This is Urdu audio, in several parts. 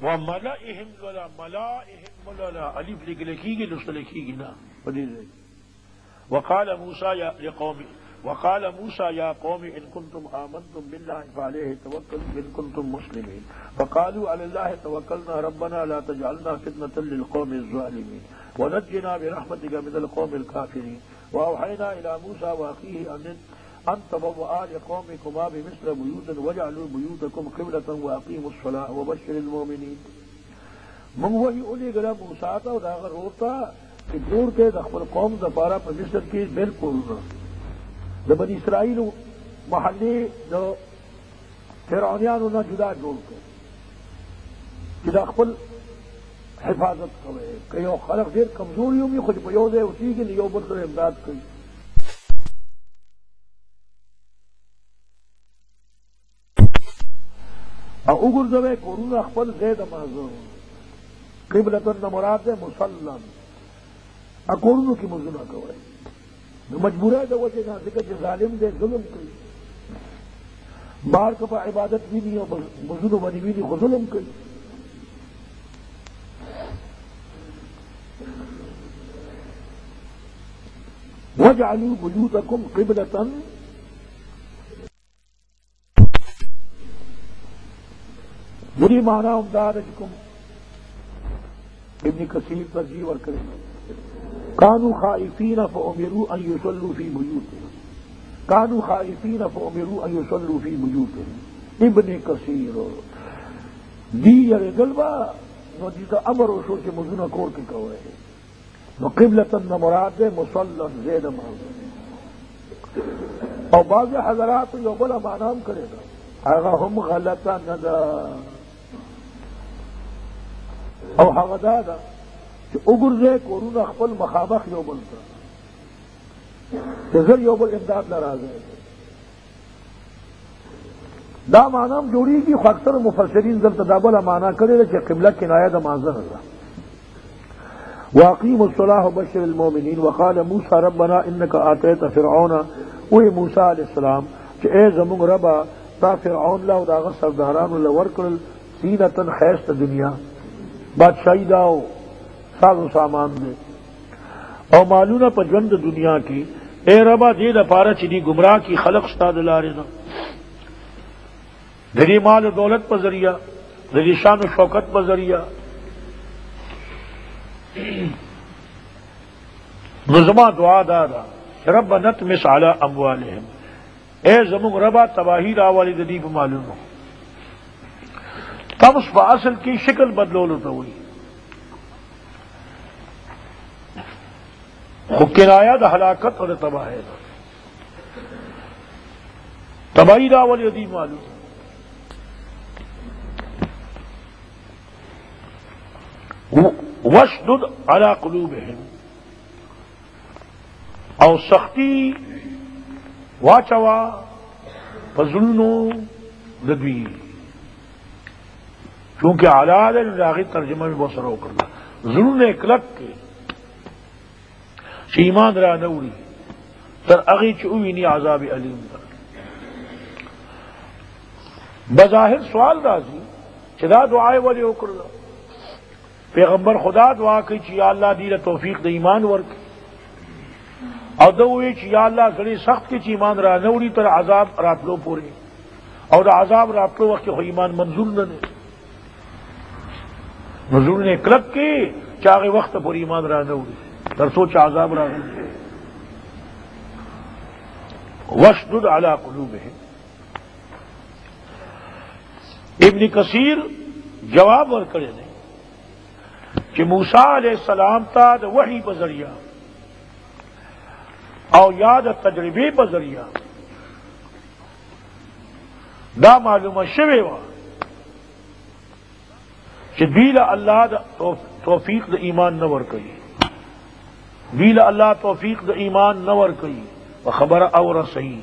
وَمَلَئِهِمْ وَلَا مَلَائِهِمْ وَلَا الف لکھی گی نسخہ لکھی گی نا بدل رہے گی. وقال موسى يا قوم إن كنتم آمنتم بالله فعليه توكلوا إن كنتم مسلمين فقالوا على الله توكلنا ربنا لا تجعلنا فتنة للقوم الظالمين ونجنا برحمتك من القوم الكافرين وأوحينا إلى موسى وأخيه أن تبوأ لقومكما بمصر بيوتا واجعلوا بيوتكم قبلة وأقيموا الصلاة وبشر المؤمنين. من وہی اولی گلا موسیٰ تا اور اگر ہوتا کہ دور کے دخل قوم دپارا پر مصر کی بالکل دا بنی اسرائیل محلی دا فرعونیانو نا جدا جوڑ کر جدا خپل حفاظت کرے کہ یو خلق دیر کمزوری ہوئی خود پیو دے اسی کے لیے یو بلکر امداد کری. اگر دوے قرون اخبر زید معذور قبلتن مراد ہے مسلم اقرون کی مزنہ کوئے مجبور ہے تو وہ جہاں سے کہ ظالم دے ظلم کری بار کپا عبادت بھی نہیں ہو مزنو بنی بھی نہیں خود ظلم کری. وَجْعَلُوا بُيُوتَكُمْ قِبْلَةً بری معنی امداد اجکم ابن کثیر ترجیح اور کریں كانوا خائفين فأمروا أن يصلوا في بيوتهم كانوا خائفين فأمروا أن يصلوا في بيوتهم. ابن کثیر دی یعنی گلبا نو دیتا امر و شور کے مزونہ کور کے کوئے نو قبلتن مراد مسلم زید مراد اور بعض حضرات یو بلا معنام کرے گا اگر ہم غلطا ندا او هغه دا چې وګرځي کورونه خپل مخامخ یو بل ته زر یو بل امداد ناراضه دا معنی هم جوړیږي خو اکثر مفسرین دلته دا بله معنی کړې ده چې قبله کنایه د مانځه نه ده. واقیموا الصلاة وبشر المؤمنین وقال موسی ربنا انك آتيت فرعون وی موسی علیہ السلام چې اے زمونږ ربا تا فرعون له او د هغه سردارانو له ورکړل زینة خیست دنیا بادشاہی داؤ ساز و سامان دے او معلومہ پر ژوند دنیا کی اے ربا دے دپارہ چنی گمراہ کی خلق استاد لارنا دری مال و دولت پر ذریعہ دری شان و شوکت پر ذریعہ نظمہ دعا دادا رب نتمس علی اموالہم اے زمون ربا تباہی راوالی ددیب معلوم ہو تب اس اصل کی شکل بدلولو تو ہوئی کنایہ دا ہلاکت اور تباہی تباہی راولی ددیب معلوم وشدد علی قلوبہم او سختی واچوا فظلنو لدوی کیونکہ اعلیٰ راغی ترجمہ میں بہت سارا ہو کرنا ظلم کلک کے ایمان را نوری تر اغی چوینی عذاب علیم در بظاہر سوال راضی چدا دعائے والی ہو کرنا پیغمبر خدا دعا کی چی یا اللہ دیر توفیق دا ایمان ورک او دوئی چی یا اللہ گڑی سخت کی چی ایمان را نوری تر عذاب راتلو پوری اور دا عذاب راتلو وقت خو ایمان منظور نہ نزول نے کلب کی چاغے وقت پر ایمان را نوری در سوچ عذاب را نوری وشدد علی قلوبہم. ابن کثیر جواب اور کرے نہیں کہ موسیٰ علیہ السلام تا دا وحی بذریعہ او یاد تجربے بذریعہ دا معلومہ شوے وا کہ بیل اللہ دا توفیق دا ایمان نور کئی بیل اللہ توفیق دا ایمان نور کئی وخبر اور صحیح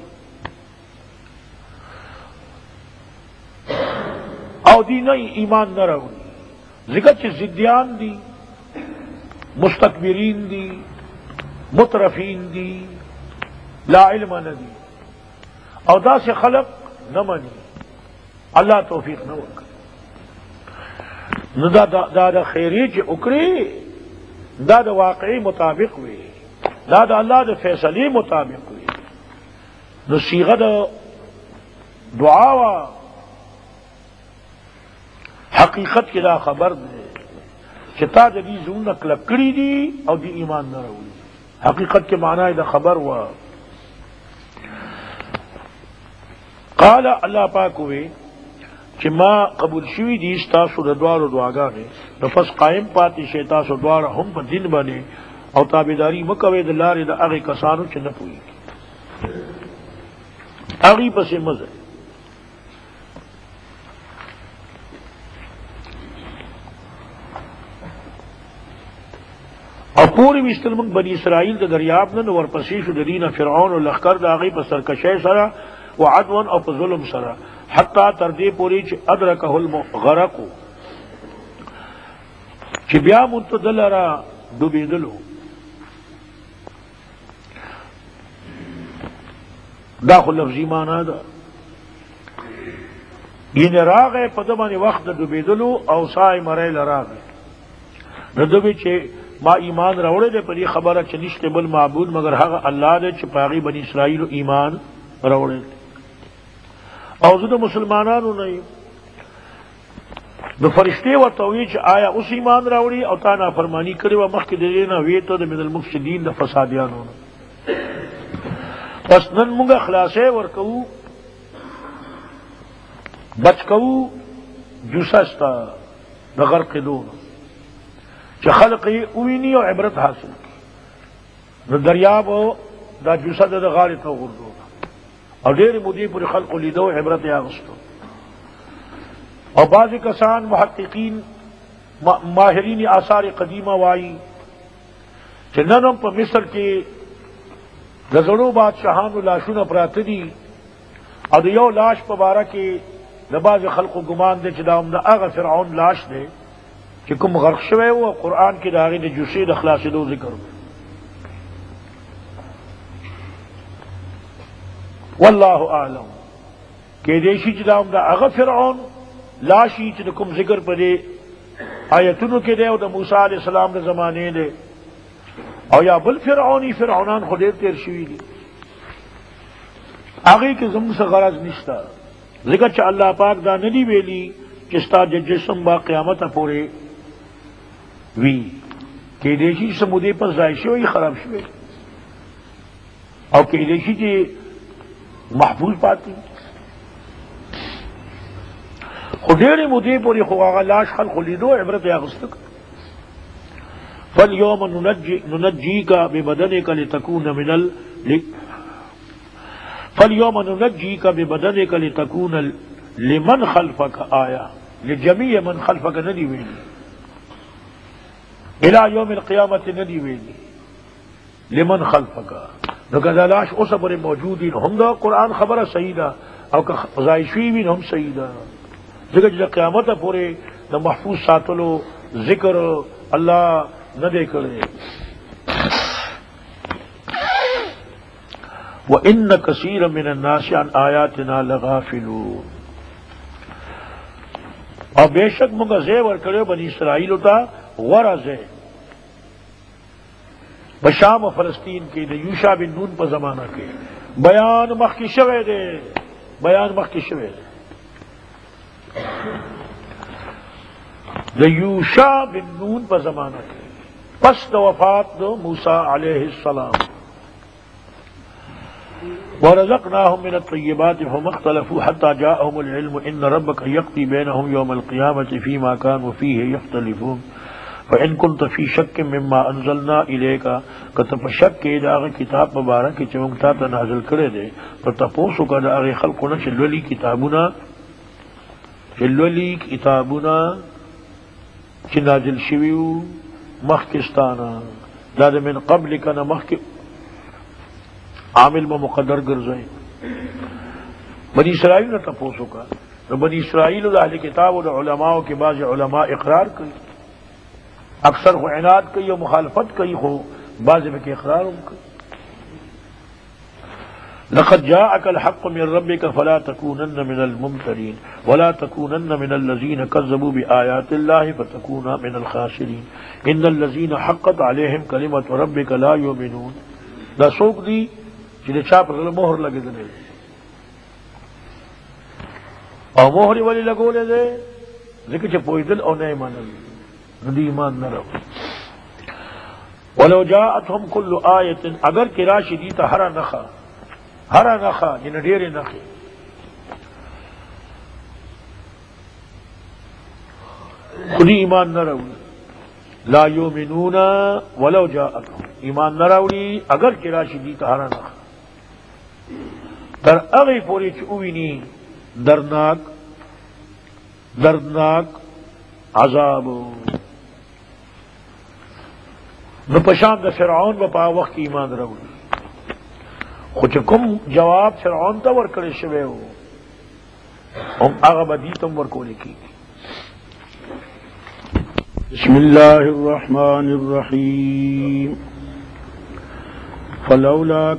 او دی نہیں ایمان نہ رہی ذکر چی زدیان دی مستکبرین دی مترفین دی لا علم ندی او دا سے خلق نہ منی اللہ توفیق نہ ورکا نو دا خیری چې وکړي دا د واقعي مطابق وي، دا د الله د فیصلې مطابق وي. نو صيغه د دعا وا حقیقت کې دا خبر دی چې تا د دې زونه کلک کړي دي او د ایمان نه راوړي. حقیقت کې معنی د خبر وا. قال الله پاک وی چې ما قبول شوی دي تاسو د دوارو دعاګانې، نو پس قائم پاتې شئ تاسو دواره هم په دین باندې او تابعداري مکوئ د لارې د هغې کسانو چې نه پوهېږي، هغې پسې مه ځئ. او پوری ویستل موږ بني اسرائیل د دریاب نه ورپسې شو د دینه فرعون او لښکر د هغې په سرکشۍ سره وعدوا او په ظلم سره حتی تر دې پورې چې ادرکه الغرق، چې بیا متدل را ډوبېدلو. دا خو لفظي معنا ده، یعنې راغی په ده باندې وخت د ډوبېدلو او سای مرۍ له راغی. نو دوی چې ما ایمان راوړی دی په دې خبره چې نشته بل معبود مگر هغه الله دی چې په هغې بني اسرائیلو ایمان راوړی دی، او زه د مسلمانانو نه یم. د فرشتې ورته وایي چې آیا اوس ایمان راوړي او تا نافرماني کړې وه مخکې د دې نه ویې ته د من المفسدین د فسادیانو نه. پس نن مونږ خلاصې ورکوو، بچ کوو جوسه ستا د غرقېدو نه چې خلق یې وویني او عبرت حاصل کړي. د دریاب او دا جوسه د غاړې ته وغورځوله او ډېرې مودې پورې خلقو لیده او عبرت یې اخیسته. او بعضې کسان محققین ماهرین آثار قدیمه وایي چې نن هم په مصر کې د زړو بادشاهانو لاشونه پراته دي او د یو لاش په باره کې د بعضې خلقو ګمان دی چې دا هم د هغه فرعون لاش دی چې کوم غرق شوی و. قرآن کې د هغې د جوسې د خلاصېدو ذکر و. والله اعلم کېدای شي چې دا هم د هغه فرعون لاشي چې د کوم ذکر په دې آیتونو کې دی او د موسی علیه السلام د زمانې دی، او یا بل فرعونی فرعونان خو ډېر تېر شوي دي، هغې کې زموږ څه غرض نشته، ځکه چې الله پاک دا نه دي ویلي چې ستا د جسم با قیامته پورې وي. کېدای شي څه مودې پس ضایع شوی خراب شوی، او کېدای شي چې محفوظ پاتې، خو ډېرې مودې پورې خو هغه لاش خلقو لیدو عبرت یې اخیسته. فَالْيَوْمَ نُنَجِّيكَ بِبَدَنِكَ لِتَكُونَ لِمَنْ خَلْفَكَ آیَةً لِجَمِيعِ مَنْ خَلْفَكَ ندی ویلی، الى یوم القیامت ندی ویلی لمن خلفک. نو که دا لاش اوسه پورې موجود دي هم دا قرآن خبره صحیح ده، او که ضایع شوي وي هم صحیح ده، ځکه چې د قیامته پورې د محفوظ ساتلو ذکر الله نه دی کړی. وَإِنَّ كَثِيرًا مِنَ النَّاسِ عَنْ آيَاتِنَا لَغَافِلُونَ. او بیشک مونږ ځای ورکړی بني اسرائیلو ته غوره ځای په شام او فلسطین کې د یوشع بن نون په زمانہ کې. بیان مخکې شوی دی، بیان مخکې شوی دی د یوشع بن نون په زمانہ کې پس د وفات د موسی علیہ السلام. ورزقناهم من الطيبات فما اختلفوا حتى جاءهم العلم ان ربك يقضي بينهم يوم القيامة فيما كانوا فيه يختلفون فإن كنت في شك مما انزلنا اليك کته شک کې دا کتاب مبارک چې موږ ته نازل کړی دی په تاسو کې دا هغه خلقونه چې لولي کتابونه چې نازل شویو مخکستانه دا من قبل کنه مخک عامل میں مقدر گرزائیں. بنی اسرائیل نے تپوسو کا تو بنی اسرائیل اہل کتاب اور علماء کے بعض علماء اقرار کی، اکثر ہو عناد کی اور مخالفت کی ہو، بعض میں کے اقرار ان کی. لقد جاءك الحق من ربك فلا تكونن من الممترين ولا تكونن من الذين كذبوا بآيات الله فتكون من الخاسرين ان الذين حقت عليهم كلمة ربك لا يؤمنون. دا سوق دی چې چا پر مهر لګیدل او مهر ولی لګولې ده ځکه چې پویدل او نه ایمان نه دی ایمان نه راو. ولو جاءتهم كل آية اگر کرا شدی ته هر نخا هر نخا جن ډېرې نخې خودی ایمان نه راوړي لا یؤمنون ولو جاءتهم ایمان نه راوړي اگر کې راشي دي ته هر نخا تر هغې پورې چې وویني دردناک عذاب. نو پشان د فرعون به په وخت کې ایمان راوړي خو چې کوم جواب فرعون ته ورکړی شوی و هم هغه به دې ته هم ورکولی کېږي. بسم الله الرحمن الرحيم فلولا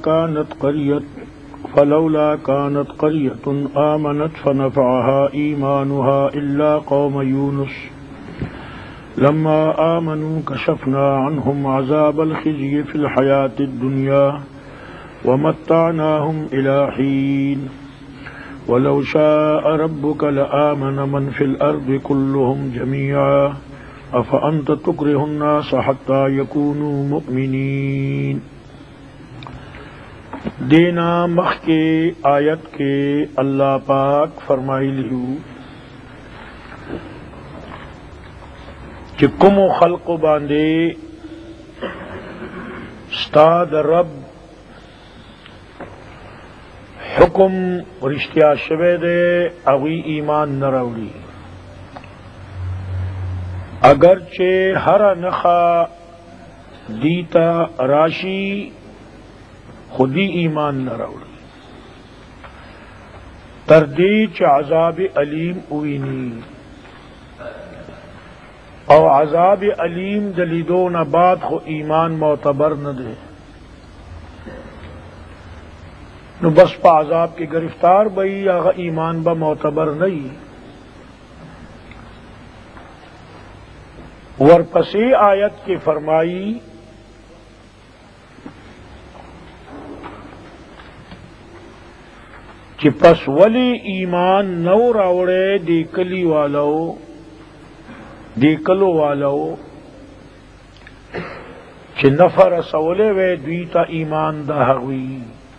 كانت قرية آمنت فنفعها إيمانها إلا قوم يونس لما آمنوا كشفنا عنهم عذاب الخزي في الحياة الدنيا ومتعناهم إلى حين ولو شاء ربك لآمن من في الأرض كلهم جميعا أفأنت تكره الناس حتى يكونوا مؤمنين. دینا مخ کے آیت کے اللہ پاک فرمائی لیو کہ کم خلق باندے استاد رب حکم رشتیا شوے دے اوی ایمان نہ راوڑی اگرچہ ہر نخا دیتا راشی خودی ایمان نہ راوڑی تردیچ عذاب علیم اوینی او عذاب علیم دلیدون بعد خو ایمان معتبر نہ دے نو بس پا عذاب کے گرفتار بئی آغا ایمان با معتبر نہیں. ورپسی آیت کی فرمائی کہ پس ولی ایمان نو راوڑے دیکلو والو چھ نفر سولے وے دویتا ایمان دا حقوی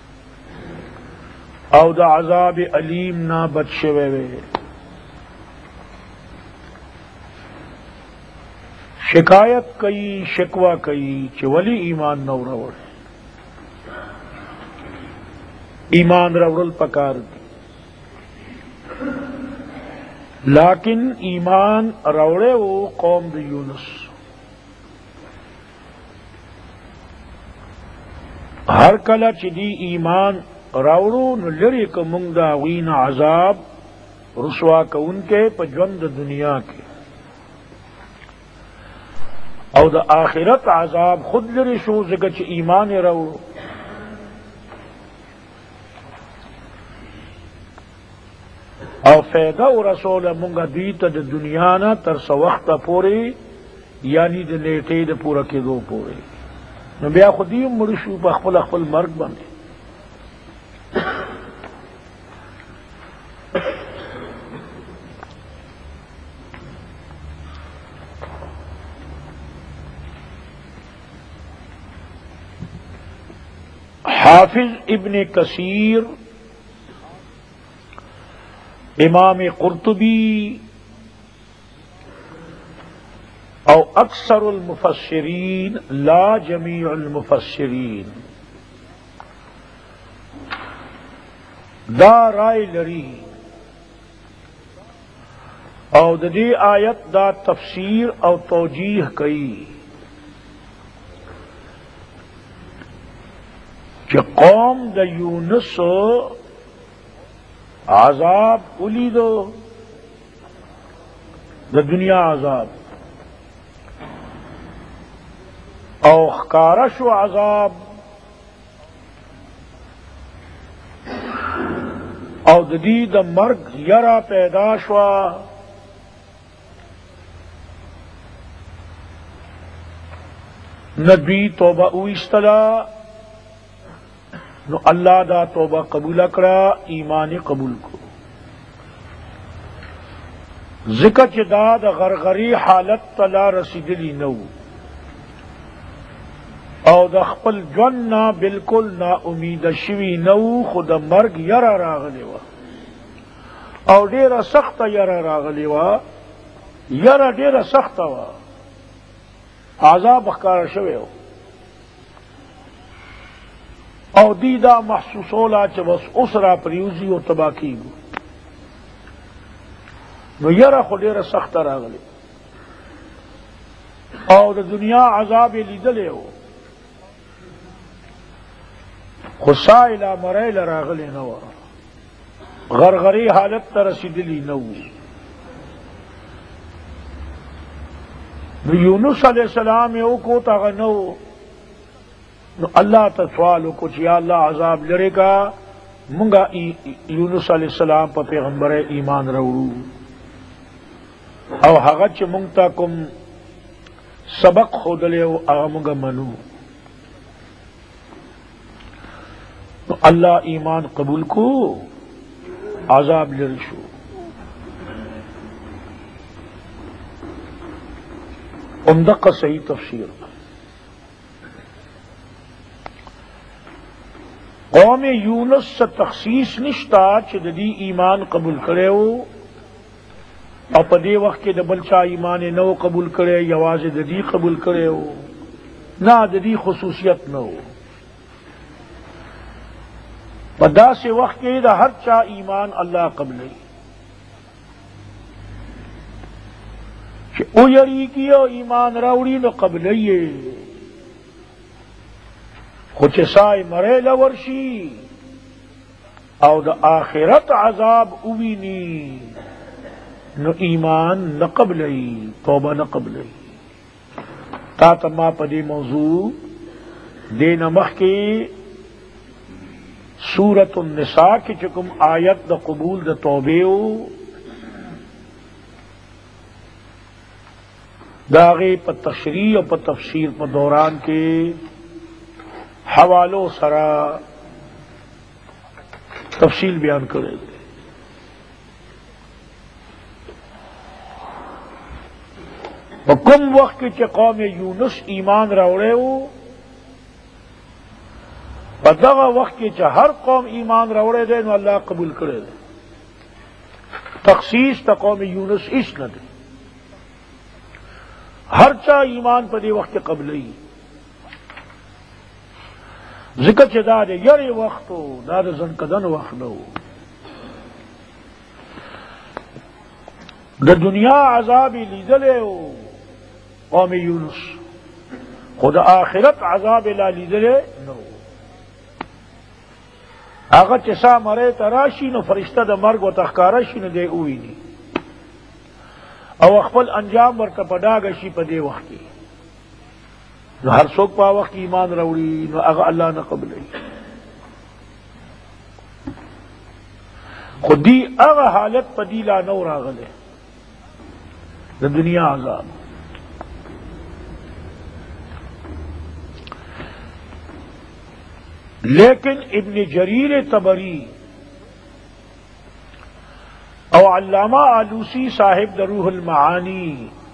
او دا عذاب علیم نا بچوے وے. شکایت کئی شکوہ کئی چھ ولی ایمان نو راوڑے ایمان راوڑل پکار دی لیکن ایمان راوڑے وہ قوم دی یونس ہر کلا چی دی ایمان راوڑو نو لری که منگ دا وین عذاب رسوا که ان کے پا جوند دنیا کے او دا آخرت عذاب خود لری شو زگا چی ایمان راوڑو. او فیدہ و رسول منگا دیتا دا دنیا نا ترس وقت پوری یعنی دا نیٹے دا پورا کے دو پوری نو بیا خودیم مرشو پا خپل مرگ بندے. حافظ ابن کثیر امام قرطبی او اکثر المفسرین لا جمیع المفسرین دا رائے لری او دی آیت دا تفسیر او توجیح کئی کہ قوم دا یونس عذاب الی دو دا دنیا عذاب او خکارش و عذاب ددی د مرگ یرا پیدا شوا نبی توبہ اویستلا نو اللہ دا توبہ قبول کرا ایمان قبول کو ذکر چدا دا غرغری حالت تلا رسیدلی نو او د خپل جون نا بالکل نا امید شوی نو خود مرگ یرا راغلی وا او ډیره سخت یرا راغلی وا یرا ډیره سخت وا عذاب ښکار شوی او دی دا محسوسولا چې بس اوس را پریوزی او تبا کیږي نو یرا خو ډیره سخت راغلی او د دنیا عذاب لیدلی و خسائلہ مریل راغلی نو غرغری حالت تا رسیدلی نو یونس علیہ السلام او کو تاغ نو اللہ تا سوالو کچھ یا اللہ عذاب لڑے گا منگا یونس علیہ السلام پا پیغمبر ایمان روڑو او حغچ منگتا کم سبق خودلے او اغمگا منو اللہ ایمان قبول کو عذاب لرشو عمدق صحیح تفسیر قوم یونس سے تخصیص نشتا چدی ایمان قبول کرے ہو اور پدے وقت کے دبل چا ایمان نو قبول کرے یواز ددی قبول کرے ہو نہ ددی خصوصیت نہ ہو پدا سے وقت کے دا ہر چا ایمان اللہ قبل او یری کیو ایمان راوڑی نو قبل خوچ سائے مرے لورشی او دا آخرت عذاب اوینی نو ایمان نہ قبل توبہ نہ قبل تا تما پدی موضوع دے نمخ کے سورت النساء کی چکم آیت دا قبول دا توبیو داغے پا تشریح و پا تفسیر پا دوران کے حوالوں سرا تفصیل بیان کرے گے کم وقت کے قوم یونس ایمان راوڑے ہو بدغا وقت کے ہر قوم ایمان روڑے دے نو اللہ قبول کرے دے تخصیص تا قوم یونس اس نہ دے ہر چا ایمان پدے وقت قبل ہی ذکر چدا دے یری وقت ہو داد زنکدن وقت نہ ہو دا دنیا عذابی لیدلے ہو قوم یونس خود آخرت عذاب لا لیدلے نہ ہو آغا چسا مرے تراشی نو فرشتہ دا مرگ و تخکارشی نو دے اوی نی او اخپل انجام ورطا پداگشی پا دے وقتی نو ہر سوک پا وقت ایمان روڑی نو آغا اللہ نہ قبلی خود دی آغا حالت پا دیلا نو راغلے دا دنیا عذاب لیکن ابن جریر طبری او علامہ آلوسی صاحب روح المعانی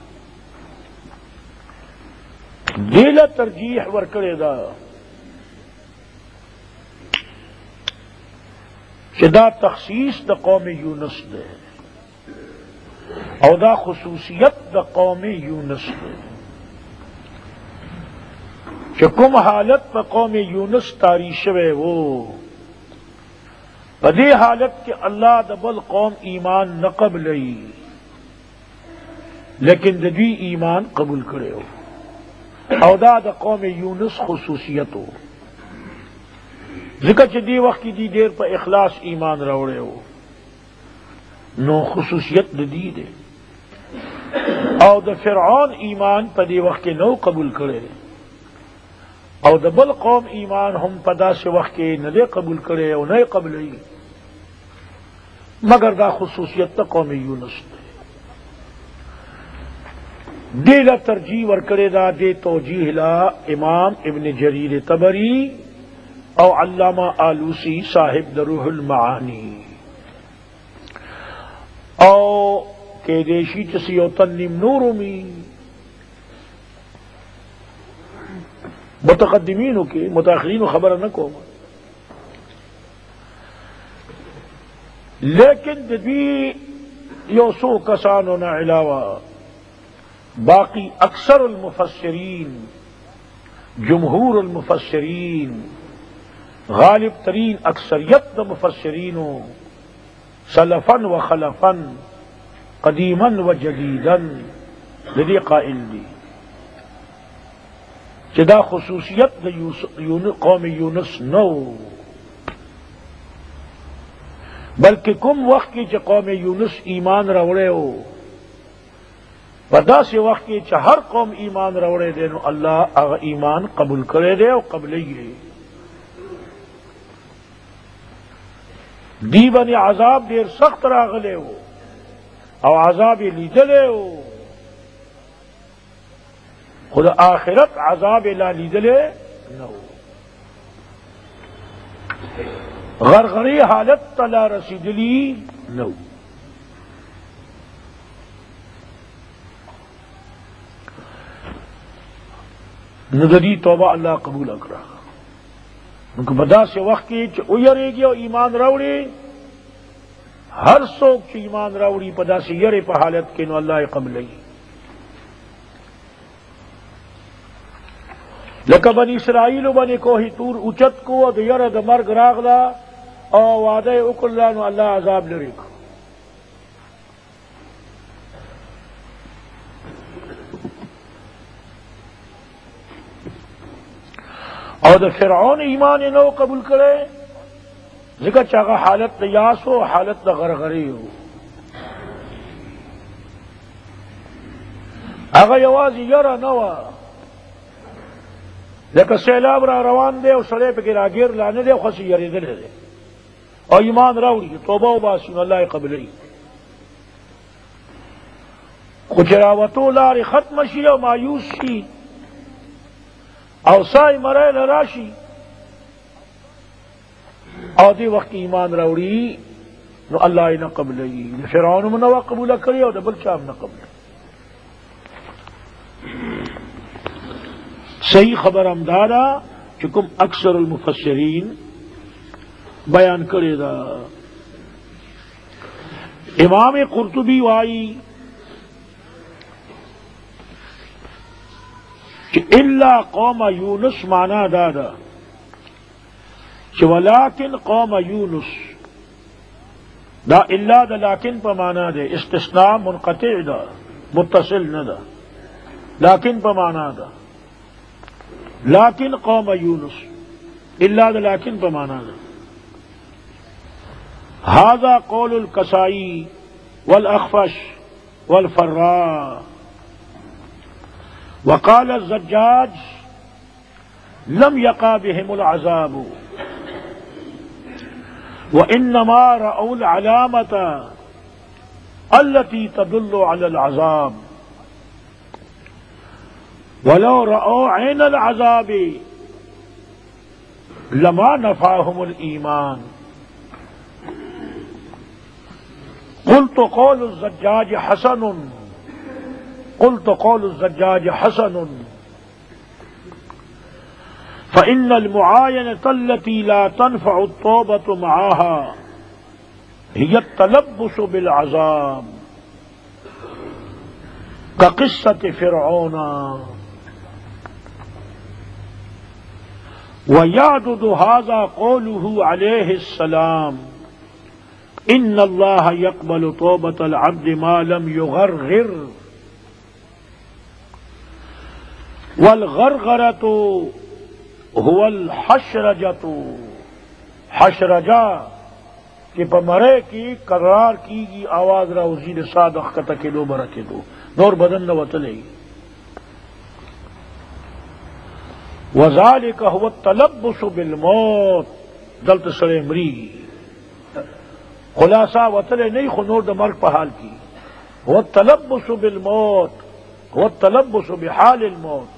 دیلا ترجیح ورکڑے دا دا تخصیص دا قوم یونس دے او دا خصوصیت دا قوم یونس دے کہ کم حالت پا قوم یونس تاری شوے وہ پدے حالت کے اللہ دبل قوم ایمان نہ قبل لیکن ددی ایمان قبول کرے ہو او دا قوم یونس خصوصیت ہو ذکر چدی وقت کی دی دیر پا اخلاص ایمان روڑے ہو نو خصوصیت ددی دے او دا فرعون ایمان پدے وقت کے نو قبول کرے او د بل قوم ایمان هم پدا سے وقت کے نہ قبول کرے او نہ قبل مگر دا خصوصیت تا قوم یونس دیلا ترجیح ورکڑے دا دے توجیح لا امام ابن جریر طبری او علامہ آلوسی صاحب دروح المعانی او کہ دیشی چسی او تنم نورمی متقدمین کے متاخرین خبر نہ کو لیکن جدی یوسو کسانوں نہ علاوہ باقی اکثر المفسرین جمہور المفسرین غالب ترین اکثریت مفسرینوں سلفن و خلفن قدیمن و جدیدن لدی قائل دی جدا خصوصیت قوم یونس نو بلکہ کم وقت کی قوم یونس ایمان روڑے ہو بدا سے وقت کی ہر قوم ایمان روڑے دے نو اللہ اگر ایمان قبول کرے دے اور قبل ہی دی بن عذاب دیر سخت راغلے ہو اور عذاب لیدلے ہو خود آخرت عذاب لا لیدلے نہ ہو غرغری حالت تلا رسیدلی نہ ہو ندری توبہ اللہ قبول اکرا ان کو بدا سے وقت کی چیرے گی اور ایمان راوڑی ہر سوک چی ایمان راوڑی پدا سے یرے پہ حالت کے نو اللہ قبل لکہ بنی اسرائیل و بنی کوہی تور اچت کو یر د مرگ راغلا او وعدہ اکرلا نو اللہ عذاب لرے کو اور دا فرعون ایمان نو قبول کرے ذکر چاہا حالت دا یاس ہو حالت دا غرغری ہو اگر یوازی یرا نوا لیکن سیلاب را روان دے اور سڑے پہ گرا گیر لانے دے خسی یری دلے دے اور ایمان راوڑی توبہ و باسین اللہ قبلی کچھ راوتو لار ختم شی اور مایوس شی اوسائی مرے لراشی اور دی وقت ایمان راوڑی نو اللہ نہ قبلی فرعون منوا قبول کری اور دبل شام نہ قبل صحیح خبر امدادا چکم اکثر المفسرین بیان کرے دا امام قرطبی وائی کہ الا قوم یونس مانا دادا کہ ولیکن قوم یونس دا الا دا لیکن پا مانا دے استثناء منقطع دا متصل نہ دا لیکن پا مانا دا لیکن قوم یونس الا دا لیکن پا مانا دا هذا قول الکسائی والاخفش والفراء وقال الزجاج لم يقع بهم العذاب وإنما رأوا العلامة التي تدل على العذاب ولو رأوا عين العذاب لما نفعهم الإيمان قلت قول الزجاج حسن فإن المعاينة التي لا تنفع التوبة معها هي التلبس بالعذاب كقصة فرعون ويعدد هذا قوله عليه السلام إن الله يقبل توبة العبد ما لم يغرغر والغرغرة هو الحشرجة حشرجہ کہ پمرے کی قرار کی گی آواز را وزیر صادق کا تکلو برکے دو نور بدن نہ وطلے وذالک هو التلبس بالموت دلت سڑے مری خلاصہ وطلے نہیں خنور د مرگ پہال کی وہ تلبس بالموت وہ تلبس بحال الموت.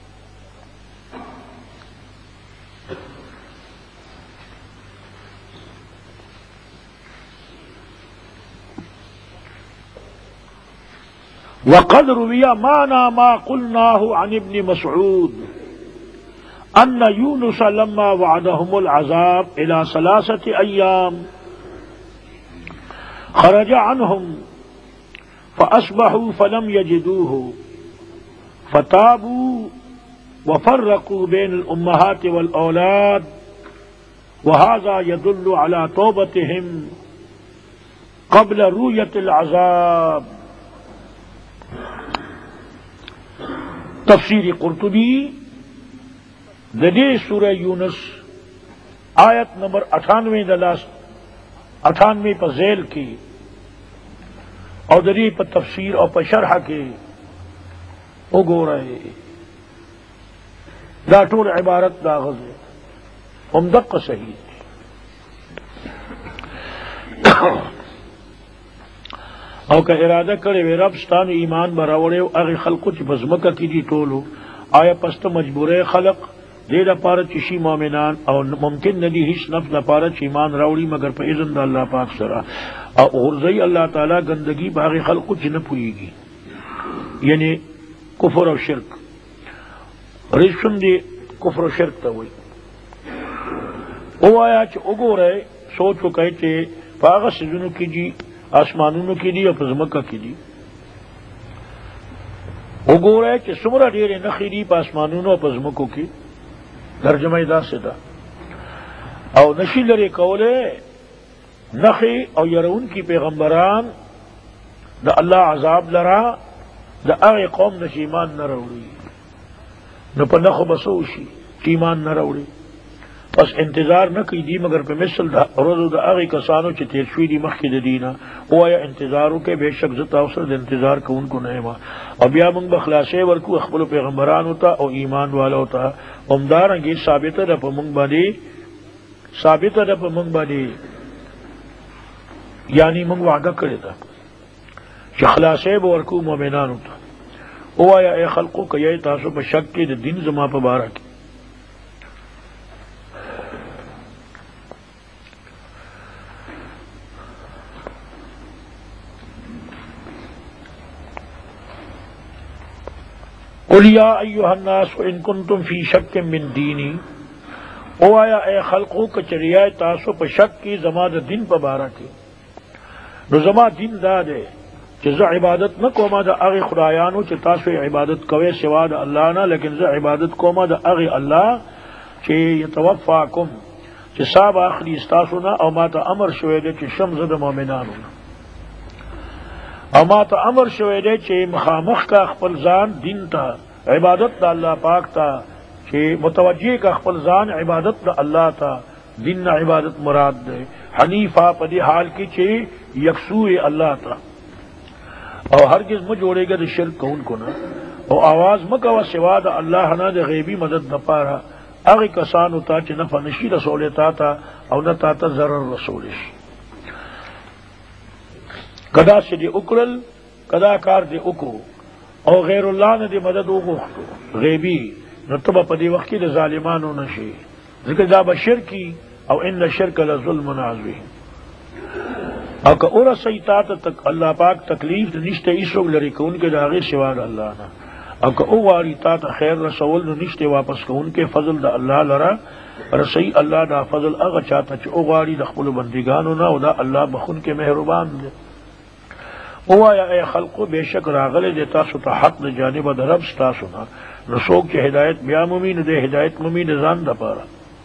وقد روی معنى ما قلناه عن ابن مسعود ان یونس لما وعدهم العذاب الى 3 ایام خرج عنهم فاصبحوا فلم يجدوه فتابوا وفرقوا بين الامهات والاولاد وهذا يدل على توبتهم قبل رؤية العذاب. تفسیر قرطبی ددی سورہ یونس آیت نمبر 98 پر ذیل کی اور ددی پر تفسیر اور پر شرح کے اگو رہے دا ٹول عبارت دا غزے امدق صحیح او که اراده کړي وي رب ستانو ایمان براوړي او هغه خلقو چې بزمکه کې دي ټولو آیا پسته مجبوره خلق دې لپاره چې شي مؤمنان او ممکن ندي هیڅ نفس لپاره چې ایمان راوړي مگر په اذن د الله پاک سره او ورځي الله تعالی ګندګي باغ خلقو چې نه پويږي یعنی کفر او شرک رښتون دي کفر او شرک ته وایي او آیا چې وګوره سوچ وکړئ چې هغه سيزونو کې دي آسمانونو کی دی اور پزمکہ کی دی وہ گو رہے کہ سمرا ڈیرے نخی دی پاسمانونو اور پزمکوں کی ترجمہ دا سے دا او نشی لرے کولے نخی او یرون کی پیغمبران دا اللہ عذاب لرا دا اغی قوم نشی ایمان نہ روڑی نہ پا نخو بسوشی ایمان نہ روڑی بس انتظار نہ کی دی مگر پہ مثل روز دا اغی کسانو چی تیر شوی دی مخی دا دینا او آیا انتظارو کے بے شک زتا اوسر دا انتظار کو ان کو نئیما اب یا منگ بخلاسے ورکو اخبرو پیغمبران ہوتا او ایمان والا ہوتا امدارنگی ثابت دا پا منگ بانی یعنی منگ وعدہ کرے دا چی خلاسے ورکو مومنان ہوتا او آیا اے خلقو کہ یہ تاسو پا شک کے دا دین زما پا بارا کی قل یا ایھا الناس ان کنتم فی شک من دینی او آیا اے خلقو کچریائے تاسو پا شک کی زما دا دین پا بارا کی نو زما دین دا دے چی زا عبادت نہ کوما دا اغی خدایانو چی تاسو عبادت کوئے سوا دا اللہ نا لیکن زا عبادت کوما دا اغی اللہ چی یتوفاکم چی صاحب آخری استاسو نا او ما تا امر شوئے دے چی شمز دا مومنانو نا او ما تا امر شوئے دے چی مخامخ کا اخپل زان دین تا عبادت دا اللہ پاک تا چی متوجہ کا اخپل زان عبادت دا اللہ تا دین نا عبادت مراد دے حنیفہ پدی حال کی چی یکسوئے اللہ تا او ہرگز مو جوڑے گا دا شرک کون کو نا او آواز مکوا سوا دا اللہ نا دا غیبی مدد نپارا اغی کسانو تا چی نفع نشی رسولے تا او نتا تا ضرر رسولش کدا سے دی اکرل کدا کار دی اکو او غیر اللہ نے دی مدد اگوختو غیبی نتبا پا دی وقتی دی ظالمانو نشی ذکر دا بشرکی او ان شرک لظلم عظیم او که اور سیطات تک اللہ پاک تکلیف نشتے ایسو لری کہ ان کے داغی سوا دا اللہ نا او که او واری تا خیر رسول نشتے واپس کہ ان کے فضل دا اللہ لرا رسی اللہ دا فضل اغا چاہتا چا او واری دا خپل بندگانو نا او دا اللہ بخون کے مہربان دے او آیا اے خلقو بے شک راغلے دے تاسو تا حق دا جانب دا رب ستاسو نا رسوک چا ہدایت بیا ممین دے ہدایت ممین زان دا پارا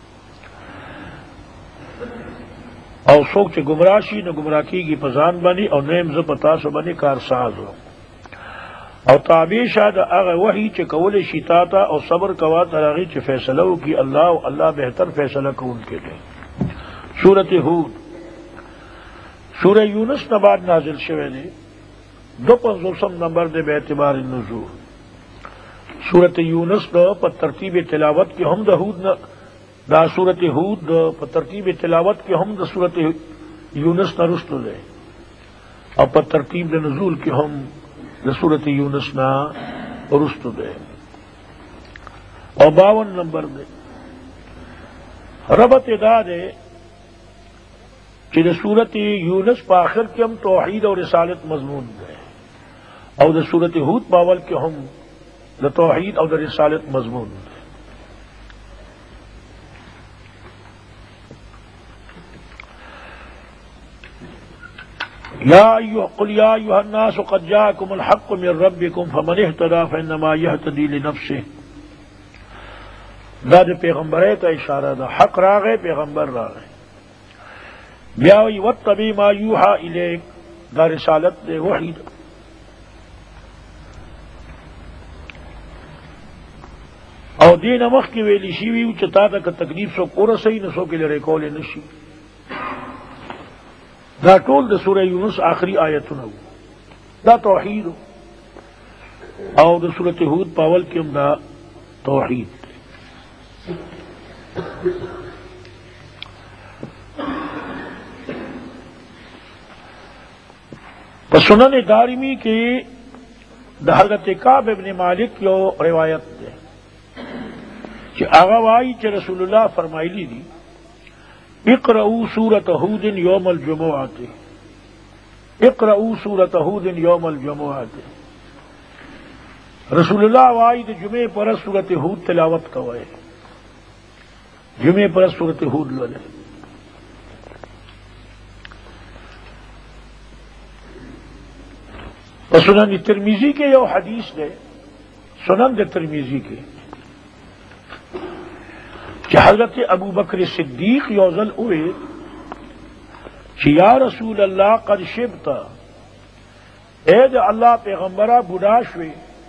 او سوک چا گمراشی نو گمراکی کی پزان بنی او نیم زب تاسو بنی کارساز ہو او تابیشا دا اغا وحی چا کول شیطاتا او صبر کوا تراغی چا فیصلو کی اللہ او اللہ بہتر فیصلہ کون کے لئے سورت ہود سورہ یونس نباد نازل شوے دے 250 نمبر دے بے اعتبار النزول سورت یونس دا پر ترتیب تلاوت کی ہم دا ہود دا سورت ہود دا پر ترتیب تلاوت کی ہم دا سورت یونس نہ رستو دے اور پر ترتیب نزول کی ہم صورت یونس نہ رستو دے اور 52 نمبر دے ربط ادا دے کہ صورت یونس پاخر کے ہم توحید اور رسالت مضمون دے اور صورت ہود باول کے ہم توحید اور رسالت مضمون دے قل یا ایھا الناس قد جاءکم الحق من ربکم فمن اهتدى فانما يهتدي لنفسه دا پیغمبر کا اشارہ دا حق راغے پیغمبر راغے بیا واتبع ما یوحى الیک دا رسالت دے وحی دا او دین مخ کی ویلی شیوی چتا تا تکلیف سو کور صحیح نسو کے لرے کول نشی دا ټول د سورہ یونس آخری آیتونه دا توحید او د سورۃ ہود پاول کې هم دا توحید په سنن دارمی کې د حضرت کعب ابن مالک یو روایت ده چې هغه وایي چې رسول الله فرمایلی دي اقرأوا سورۃ ہود یوم الجمعہ اقرأوا سورۃ ہود یوم الجمعہ رسول اللہ واحد جمعے پر سورۃ ہود تلاوت کوئے جمعے پر سورۃ ہود لولے سنن ترمذی کے یو حدیث دے سنن ترمذی کے کہ حضرت ابو بکر صدیق یوزل ہوئے کہ یا رسول اللہ قد شبتا اے دے اللہ پیغمبرہ بڑھا شوے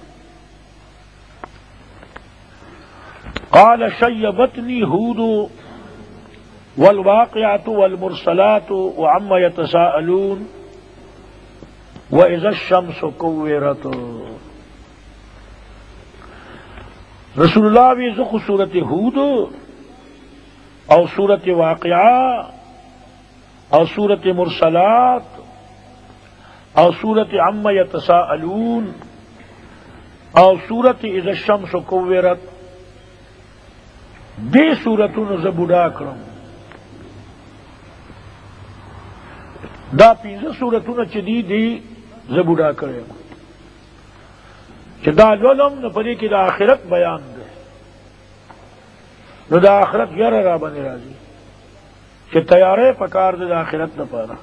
قال شیبتنی ہود والواقعات والمرسلات وعما يتساءلون وإذا الشمس كورت رسول اللہ بھی ذکر سورت ہود اور سورت واقعہ اور سورت مرسلات اور سورت عما یتساءلون اور سورت اذا الشمس کورت دے سورتوں زبوڈا کرم دا پینزہ سورتوں چدی دی زبوڈا کرے کہ دا لولم نہ پڑے کہ دا آخرت بیان دے نو دا آخرت یر را بنے راضی کہ تیارے پکار دے دا آخرت نہ پارا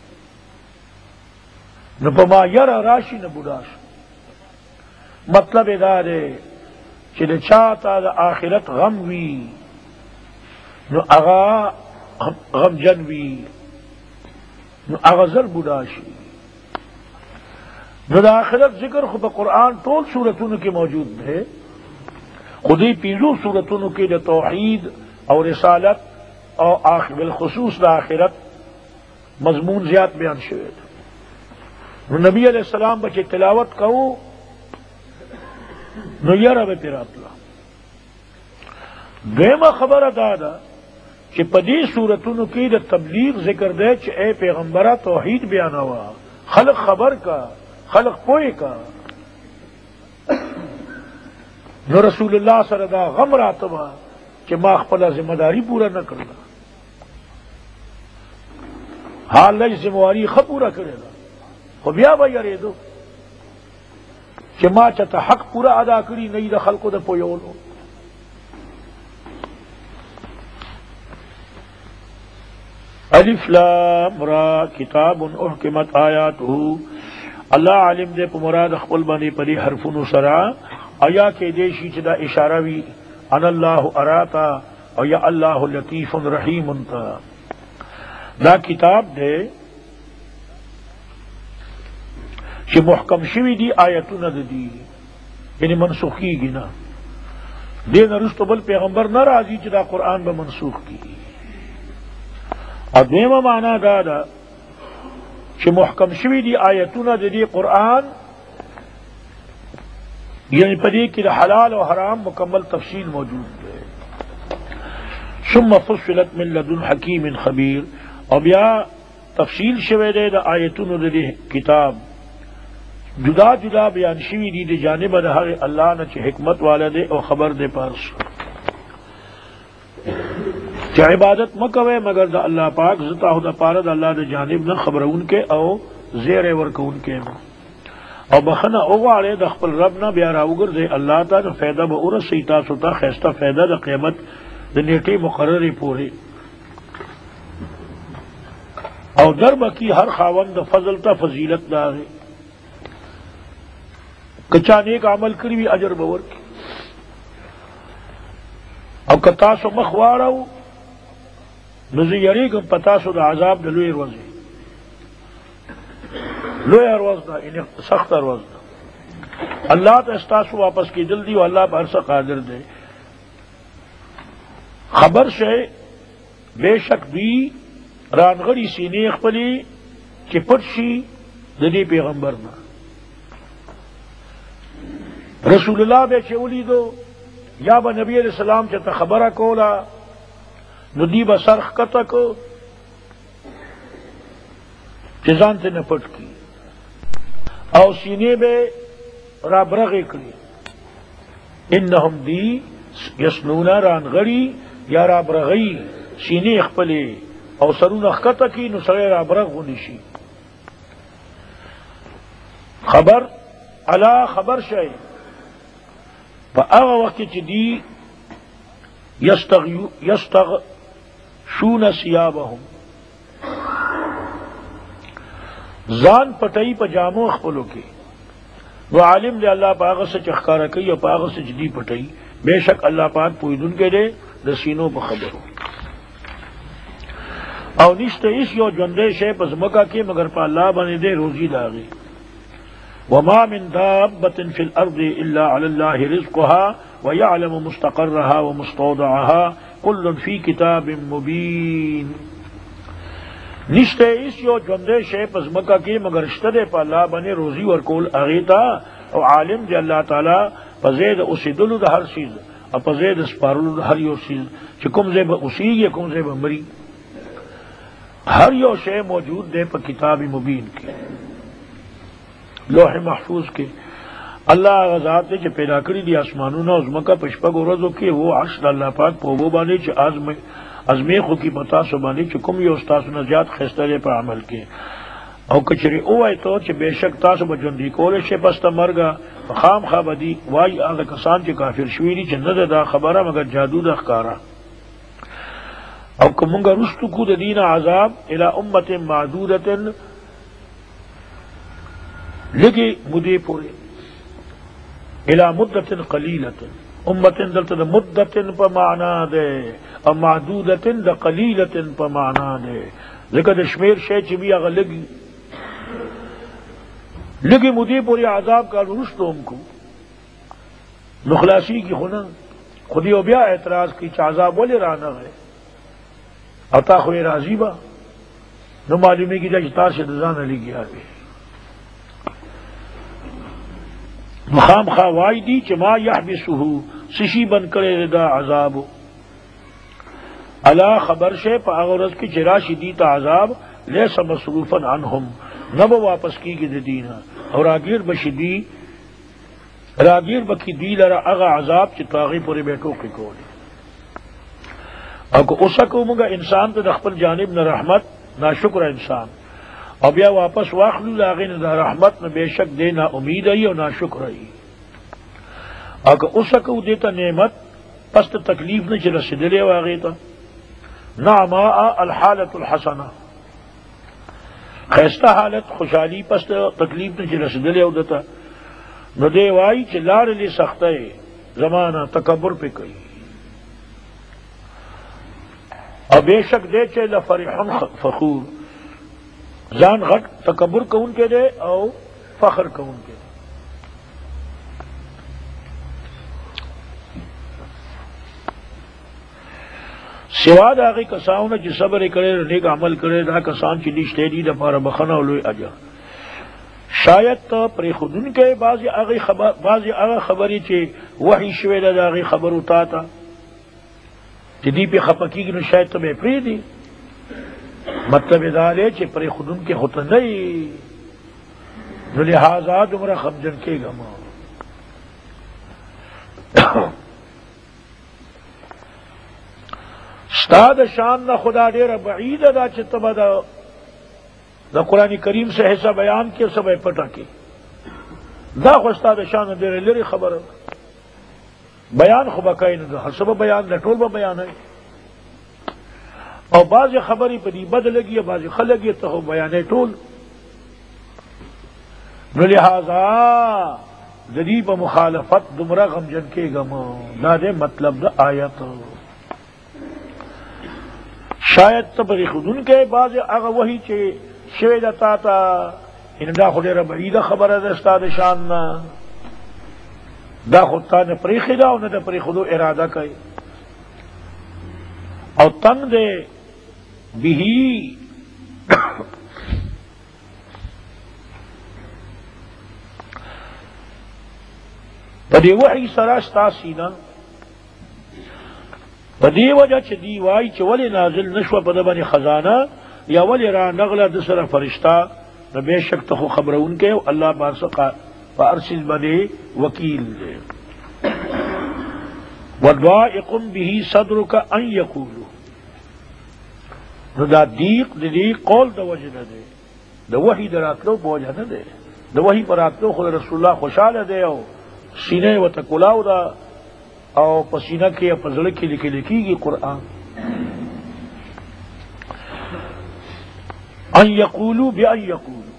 نو پما یر راشی نہ بڑاش مطلب ادا دے کہ دا چاہتا دا آخرت غم وی نو اغا غم جن وی نو اغا زر بڑاشی نو دا آخرت ذکر خود قرآن طول سورتوں کے موجود ہے خودی پیزو سورتوں کے دا توحید اور رسالت اور بالخصوص دا آخرت مضمون زیاد بیان شوید نبی علیہ السلام بچے تلاوت کہو نو یرہ بے پیراتلا دیمہ خبر دادا کہ پدی سورتوں کی دا تبلیغ ذکر دے چھ اے پیغمبرہ توحید بیان ہوا خلق خبر کا خلق پوئے کا نو رسول اللہ صلی اللہ غم راتبا کہ ما خپلا ذمہ داری پورا نہ کرنا حال لج ذمہ خ پورا کرے گا خو بیا با یری دو کہ ما چتا حق پورا ادا کری نہیں دا خلقو دا پویولو الف لام را کتاب احکمت آیاتہ اللہ عالم دے پا مراد اخبل بانی پری حرفن سرا ایا کے دیشی چدا اشارہ وی ان اللہ اراتا او یا اللہ لطیف رحیم تا دا کتاب دے کہ محکم شوی دی آیتون دی یعنی منسوخی گی نا دین رستو بل پیغمبر نہ راضی چدا قرآن با منسوخ کی اور دیمہ معنی دادا کہ محکم شوی دی آیتون دی قرآن یعنی پدی کی حلال و حرام مکمل تفصیل موجود ہے ثم فصلت من لدن حکیم خبیر اور بیا تفصیل شوه دی د آیتونو د کتاب جدا جدا بیان شوی دی د جانب د هغه الله نه چې حکمت والا دی او خبر دی پارس چې عبادت مکوي مگر د الله پاک زتا هو د پاره د الله د جانب نه خبرون کې او زیر ورکون کې او بخنه او واړه د خپل رب نه بیا راوګرځي الله تعالی فائدہ به ورسې تاسو ته خسته فائدہ د قیامت د نیټه مقرره پوری او درب کی ہر خاوند فضل تا فضیلت دار کچا نیک عمل کری بھی اجر بور کی او کتاسو مخواړو نزیری کوم پتاسو د عذاب د لوی ورځې لوی ورځ دا ان سخت ورځ الله ته استاسو واپس کی جلدی او الله پر څه قادر دی خبر شه بے شک دی رانغړی سینې خپلې چې پټ شي د دې پیغمبر نه رسول الله به چې ولیدو یا به نبی علیہ السلام چې ته خبره کوله نو دی به سرخ کته کو چې ځان ته نه پټ کی او سینې به را برغې کړي انهم دی یسنون رانغړی یا را برغی سینې خپلې او سرونه خطه کی نو سره را برغ ونشي خبر علا خبر شي په هغه وخت چې دی یستغشون ثيابهم ځان پټي په جامو خپلو کې نو عالم دی الله په هغه څه چې ښکارا کوي او په هغه څه چې دی پټي بهشک الله پاک پویدونکی دی د سینو په خبرو او نشته هیڅ یو ژوندی شی په ځمکه کې مگر په الله باندې دی روزي داغي وما من دابة في الأرض إلا على الله رزقها ويعلم مستقرها ومستودعها كل في كتاب مبين نشته هیڅ یو ژوندی شی په ځمکه کې مگر شته دی په الله باندې روزي ورکول هغې ته او عالم دی الله تعالی په ځای د اوسېدلو د هر شیز او په ځای د سپارلو د هر یو شیز چې کوم ځای به اوسېږي کوم ځای به مري ہر یو شے موجود دے پر کتاب مبین کے لوح محفوظ کے اللہ غزات نے جو پیدا کری دی آسمانونا ازمکا پشپک ورزو کے وہ عرش اللہ پاک پوبو بانے چھ ازمیخو کی پتاسو بانے چھ کم یو استاسو نزیاد خیسترے پر عمل کے او کچری او آئی تو چھ بے شک تاسو بجندی کولے شے پستا مرگا خام خوابدی وائی آگا کسان چھ کافر شویری چھ ندر دا خبرہ مگر جادو دا خکارا او کمونگا رستو کو دا دین عذاب الى امت معدودت لگی مدی پورے الى مدت قلیلت امت دلتا دا مدت پا معنا دے او معدودت دا قلیلت پا معنا دے لگا دا شمیر شے چی بھی اگا لگی مدی پوری عذاب کا رستو ہم کو نخلاصی کی خونا خودی و بیا اعتراض کی چا عذاب ولی رانا گئے اتا خوی راضی با نو معلومی کی جا جتار سے دزان علی گیا بھی مخام خواہی دی چما یحبسوہو سشی بن کرے دا عذابو علا خبر شے پا اغرز کی چراشی دیتا عذاب لیسا مصروفا عنہم نبو واپس کی گی دینا اور راگیر بشدی راگیر بکی دی لرا اغا عذاب چتاغی پوری بیٹو کی کولی اگر اسکو مگا انسان تا دخپل جانب نہ رحمت نہ شکر انسان اب یا واپس واخلو لاغین نہ رحمت نہ بے شک دے نہ امید آئی اور نہ شکر آئی اگر اسکو دیتا نعمت پست تکلیف نہ چلا سدلے واغیتا نعما الحالت الحسنہ خیستہ حالت خوشحالی پست تکلیف نہ چلا سدلے دیتا نہ دے وائی چلار لی سختہ زمانہ تکبر پہ کئی اور بے شک دے چے لفرحن فخور زان غٹ تکبر کو ان کے دے او فخر کو ان کے دے سوا دا آگئی کساؤنا چی صبر کرے نیک عمل کرے دا کسان چی نشتے دی دا پارا بخنا علوی اجر شاید تا پری خودن کے بعضی آگئی خبری چی وحی شوی دا آگئی خبر اٹھاتا دی پہ خپکی کی نو شاید تمہیں پری دی مطلب ادارے چې پرې خودون کې خود نه نو لہذا دومره خمجن کېږم. ستا د شان نه خدا ډېره بعیده ده چې ته به د قرآن کریم سے حصہ بیان کې څه به یې پټه کې. دا خو ستا د شان نه ډېره لرې خبره ده. بیان خو به کوې نه ده، هر څه به بیان ده، ټول به بیانوي. او بعضې خبرې په دې بد لګي، بعضې ښه لګي، ته خو بیانوي ټول. نو لہذا د دې په مخالفت دومره غمجن کېږم. دا دی مطلب د آیت. شاید ته پرې ښودونکی بعضې هغه وحي چې شوی ده تا ته، یعنې دا خو ډېره بعیده خبره ده ستا د شان نه. دا خو تا نه پرېښې ده او نه د پرېښودو اراده کوي. او تنگ دے بہی پدی وحی سراستا سینا پدی وجہ چھ دی وائی چھ ولی نازل نشو پدبانی خزانہ یا ولی را نغلہ دسر فرشتہ نہ بے شک تخو خبرون کے اللہ بارسقا فارسل بنے وکیل دے. وَضَائِقٌ بِهِ صَدْرُكَ أَن يَقُولُوا نو دا دیق دی قول دا وجہ نہ دے، دا وحی دا راتلو بوجہ نہ دے. دا وحی پر راتلو خود رسول اللہ خوشحال دے او سینے و تکلاو دا او پسینہ کے پزڑ کے لکھی گی قرآن. ان یقولوا بان یقولوا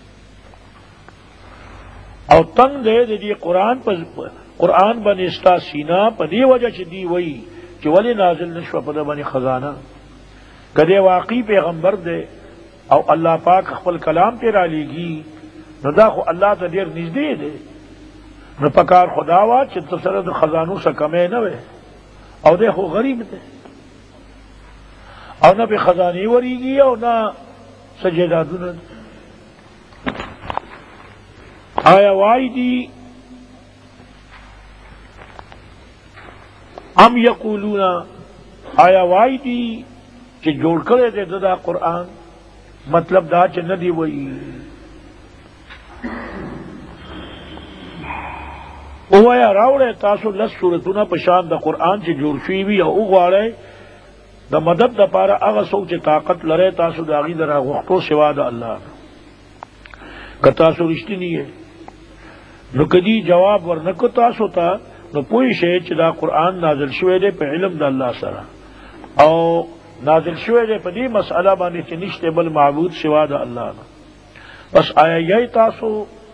او تنگ دے دی قرآن بنستا سینہ پدی وجہ چھ دی وئی چھ ولی نازل نشو پدہ بنی خزانہ. کدے واقعی پیغمبر دے او اللہ پاک خپل کلام پہ رالی گی نو دا خو اللہ تا دیر نزدے دے. نو پکار خداوا چھ تسرد خزانوں سے کمے نہ وے او دے خو غریب دے او نہ پہ خزانی وری گی او نہ سجدادو نہ. آیا وائی دی ام یقولون آیا وائی دی کہ جوڑ کرے دے دا قرآن مطلب دا چھ ندی وئی. اوایا راوڑے تاسو لس صورتونا پشان دا قرآن چھ جوڑ شوی او اغوارے دا مدد دا پارا اغا سو چھ طاقت لرے تاسو دا غی در غختو سوا دا اللہ کہ تاسو رشتی نہیں ہے. نو کدی جواب ورنکو تاسو تا نو پوئی شے چھ دا قرآن نازل شوی دے پہ علم دا اللہ سرا او نازل شوی دے پہ دی مسئلہ بانے چھ نشتے بل معبود سوا دا اللہ نا. بس آیا یہی تاسو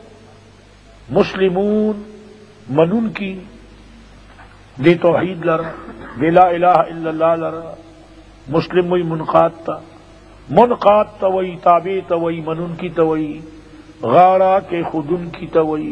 مسلمون منون کی دی توحید لرا دی لا الہ الا اللہ لرا مسلم وی منقاد تا وی تابع تا وی منون کی تا وی غارہ کے خودن کی تا وی.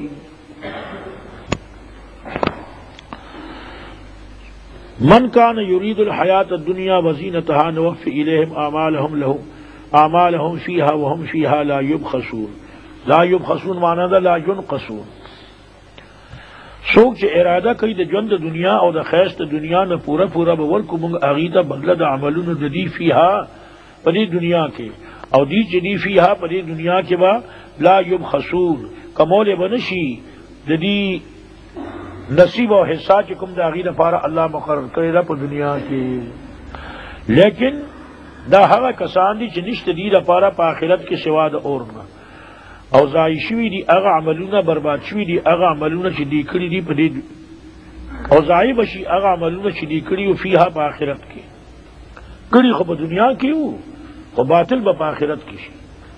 من کان یرید الحیات الدنیا وزینتها نوفی الیہم اعمالہم فیہا وہم فیہا لا یبخسون. لا یبخسون معنی دا لا ینقصون. سوک چھ ارادہ کئی دا جوند دنیا او دا خیست دنیا نا پورا بورکو منگ اغیدہ بدلہ دا عملون دا دی فیہا پدی دنیا کے او دی چھ دی فیہا پدی دنیا کے با لا یبخسون کمول بنشی دا دی نصیب و حصہ چکم دا غیر پارا اللہ مقرر کرے دا پا دنیا کے. لیکن دا ہوا کسان دی چھ نشت دی دا پارا پا آخرت کے سوا دا اورنا او زائی شوی دی اغا عملونا برباد شوی دی اغا عملونا چھ دی کری دی پا دی او زائی بشی اغا عملونا چھ دی کری و فیہا پا آخرت کے کری خو پا دنیا کی ہو خو باطل با پا آخرت کی شی.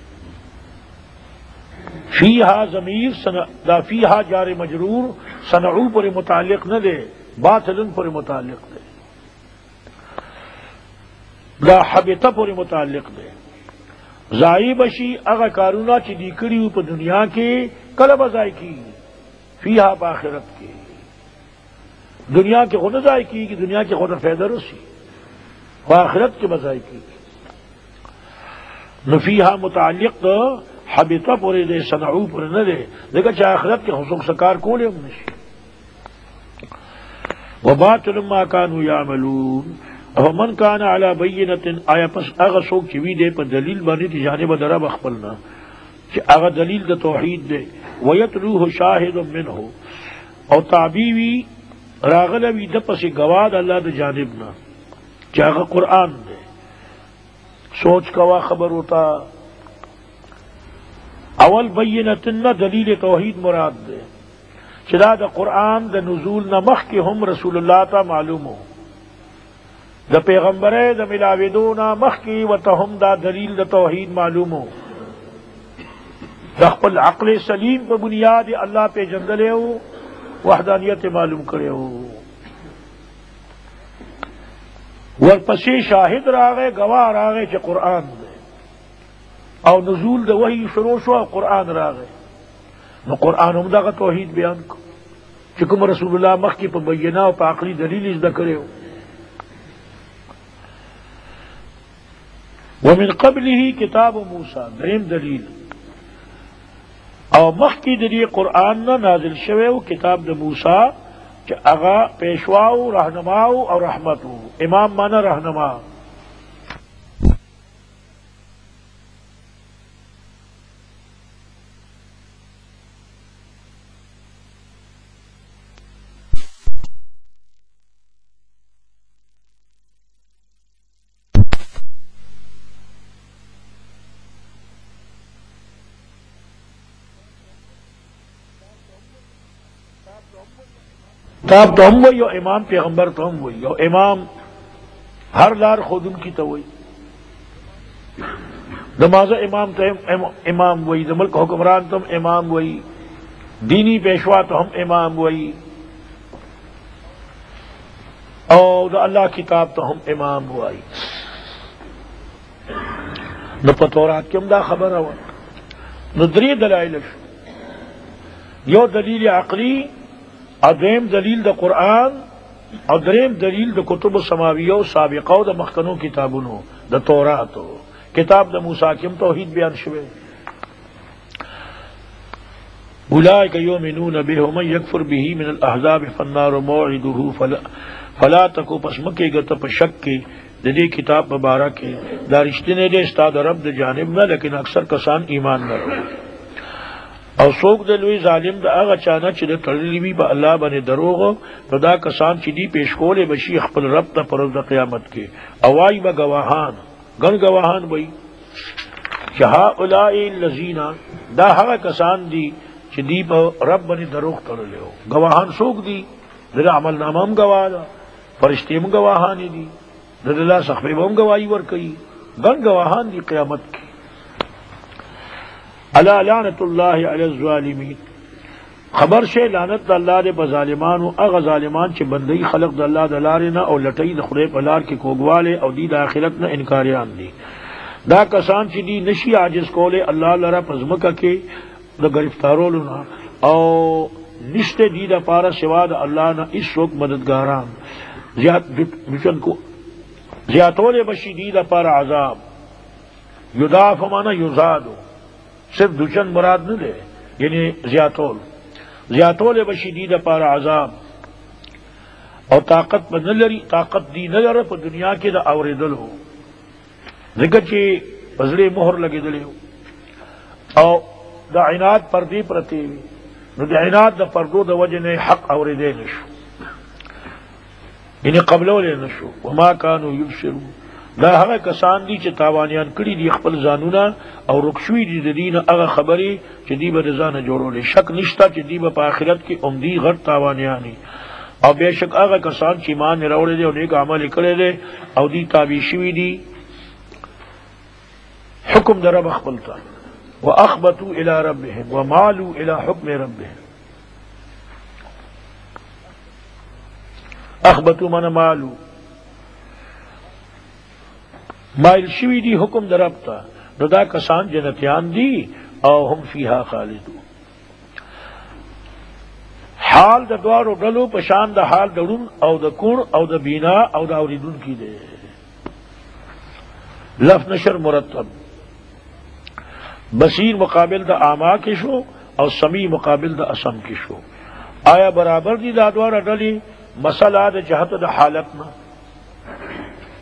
فیہا ضمیر دا فیہا جار مجرور صنعو پر متعلق نہ دے باطلن پر متعلق دے دا حبیطہ پر متعلق دے. زائی بشی اغا کارونا چی دی کریو پا دنیا کے کلب ازائی کی فیہا پا آخرت کے دنیا کے خود ازائی کی کہ دنیا کے خود فیدہ رسی پا آخرت کے بزائی کی نفیہا متعلق دا حبیطہ پورے دے صنعو پورے نہ دے دیکھا چاہ آخرت کے حسوق سکار کولے ہم نشی. وباطل ما کانوا یعملون من کان علی بینۃ آیا پس هغه څوک چې وی دی په دلیل باندې دی جانب در رب خپلنا چې هغه دلیل د توحید دی ویتلوه شاهد منه او تعبیوی راغله وی د پسې گواه د الله د جانب نه چې هغه قرآن دی. سوچ کوا خبر ہوتا اول بینۃ نه دلیل توحید مراد دی چې دا د قرآن د نزول نه مخکې هم رسول الله ته معلومو د پیغمبره د ملاویدونا مخکی و تهم دا دلیل د توحید معلومو د خپل عقل سلیم په بنیاد الله په جندلې او وحدانیت معلوم کړو ورپسې شاهد راغې گواه راغې چې قرآن دی او نزول د وحی شروع شو او قرآن راغې نو قرآن هم دغه توحید بیان کو چې کوم رسول الله مخکی په بینه او په عقلی دلیل زده کړو. ومن قبله کتاب موسی دریم دلیل او مخکی دلی قرآن نه نازل شوی او کتاب د موسی چې هغه پیشوا او رهنما او رحمت امام معنا رهنما. کتاب تو ہم وہی اور امام پیغمبر تو ہم وہی اور امام ہر لار خود ان کی تو وہی نماز امام تو امام وہی ملک حکمران تم امام وہی دینی پیشوا تو ہم امام وہی اور اللہ کتاب تو ہم امام وہی نہ پتورات کم دا خبر ہوا ندری دلائل یو دلیل عقلی ادریم دلیل د قرآن او دریم دلیل د کتب سماویو سابقه د مخکنو کتابونو د تورات کتاب د موسی کیم توحید بیان شوه اولئک یؤمنون به ومن یکفر به من الاحزاب فالنار موعده فلا تکو پس مکه گت په شک کې د دې کتاب مبارک دا رښتینه دې استاد رب د جانب نه لیکن اکثر کسان ایمان نه لري او څوک د لوی ظالم د هغه چانه چې د تړلی وي په الله باندې دروغ نو دا کسان چې دی پیش کولې بشي خپل رب ته پر ورځ د قیامت کې اوای به گواهان ګڼ گواهان وي چې هؤلاء الذین دا هغه کسان دي چې دی په رب باندې دروغ تړلی وو. گواهان څوک دي؟ د عمل نامه هم گواه ده فرشتې هم گواهان دي د الله صحبه هم گواهی ورکوي ګڼ گواهان دي قیامت کې. الا لعنت الله علی الظالمین خبر شے لعنت اللہ دے بظالمانو اغه ظالمان چې بندي خلق د الله د لارې نه او لټي د خدای په لار کې کوګواله او دی د آخرت نه انکاریان دي. دا کسان چې دی نشي عاجز کوله الله لره پزمکه کې د گرفتارولو نه او نشته دی د پاره سوا د الله نه هیڅ څوک مددګاران زیات مشن کو زیاتوله بشي دی د پاره عذاب یضاف معنا یزادو صرف دشن مراد نہ دے یعنی زیاتول بشدید پار عذاب اور طاقت پر نہ لری طاقت دی نہ لره په دنیا کې دا اوریدل ہو ذکر چې پزړې مہر لګې دلې او دا عناد پردی پرتی نو د عناد د پردو د وجه نه حق اوریدل نشو یعنی قبلول نشو وما كانوا يبصرون. دا هغه کسان دي چې تاوانیان کړي دي خپل ځانونه او رکشوي دي د دین هغه خبرې چې دی به ځانه جوړولې شک نشته چې دی به په آخرت کې عمدي غټ تاوانیانی او بهشک هغه کسان چې ایمان راوړي دي او نیک عمل کړي دي او دی تابع شوي دي حکم در رب خپل ته واخبتوا الى ربهم ومالوا الى حكم ربهم. اخبتوا من مالوا مائل شوی دی حکم در رب تا نو دا کسان جنتیان دی او هم فیها خالدون. حال د دوارو ډلو پشان د حال دړون او د کون او د بینا او د اوریدون کی دے لف نشر مرتب بصیر مقابل د اعما کې شو او سمیع مقابل د اسم کې شو. آیا برابر دی دا دوار ډلې مسله د جهت د حالت نه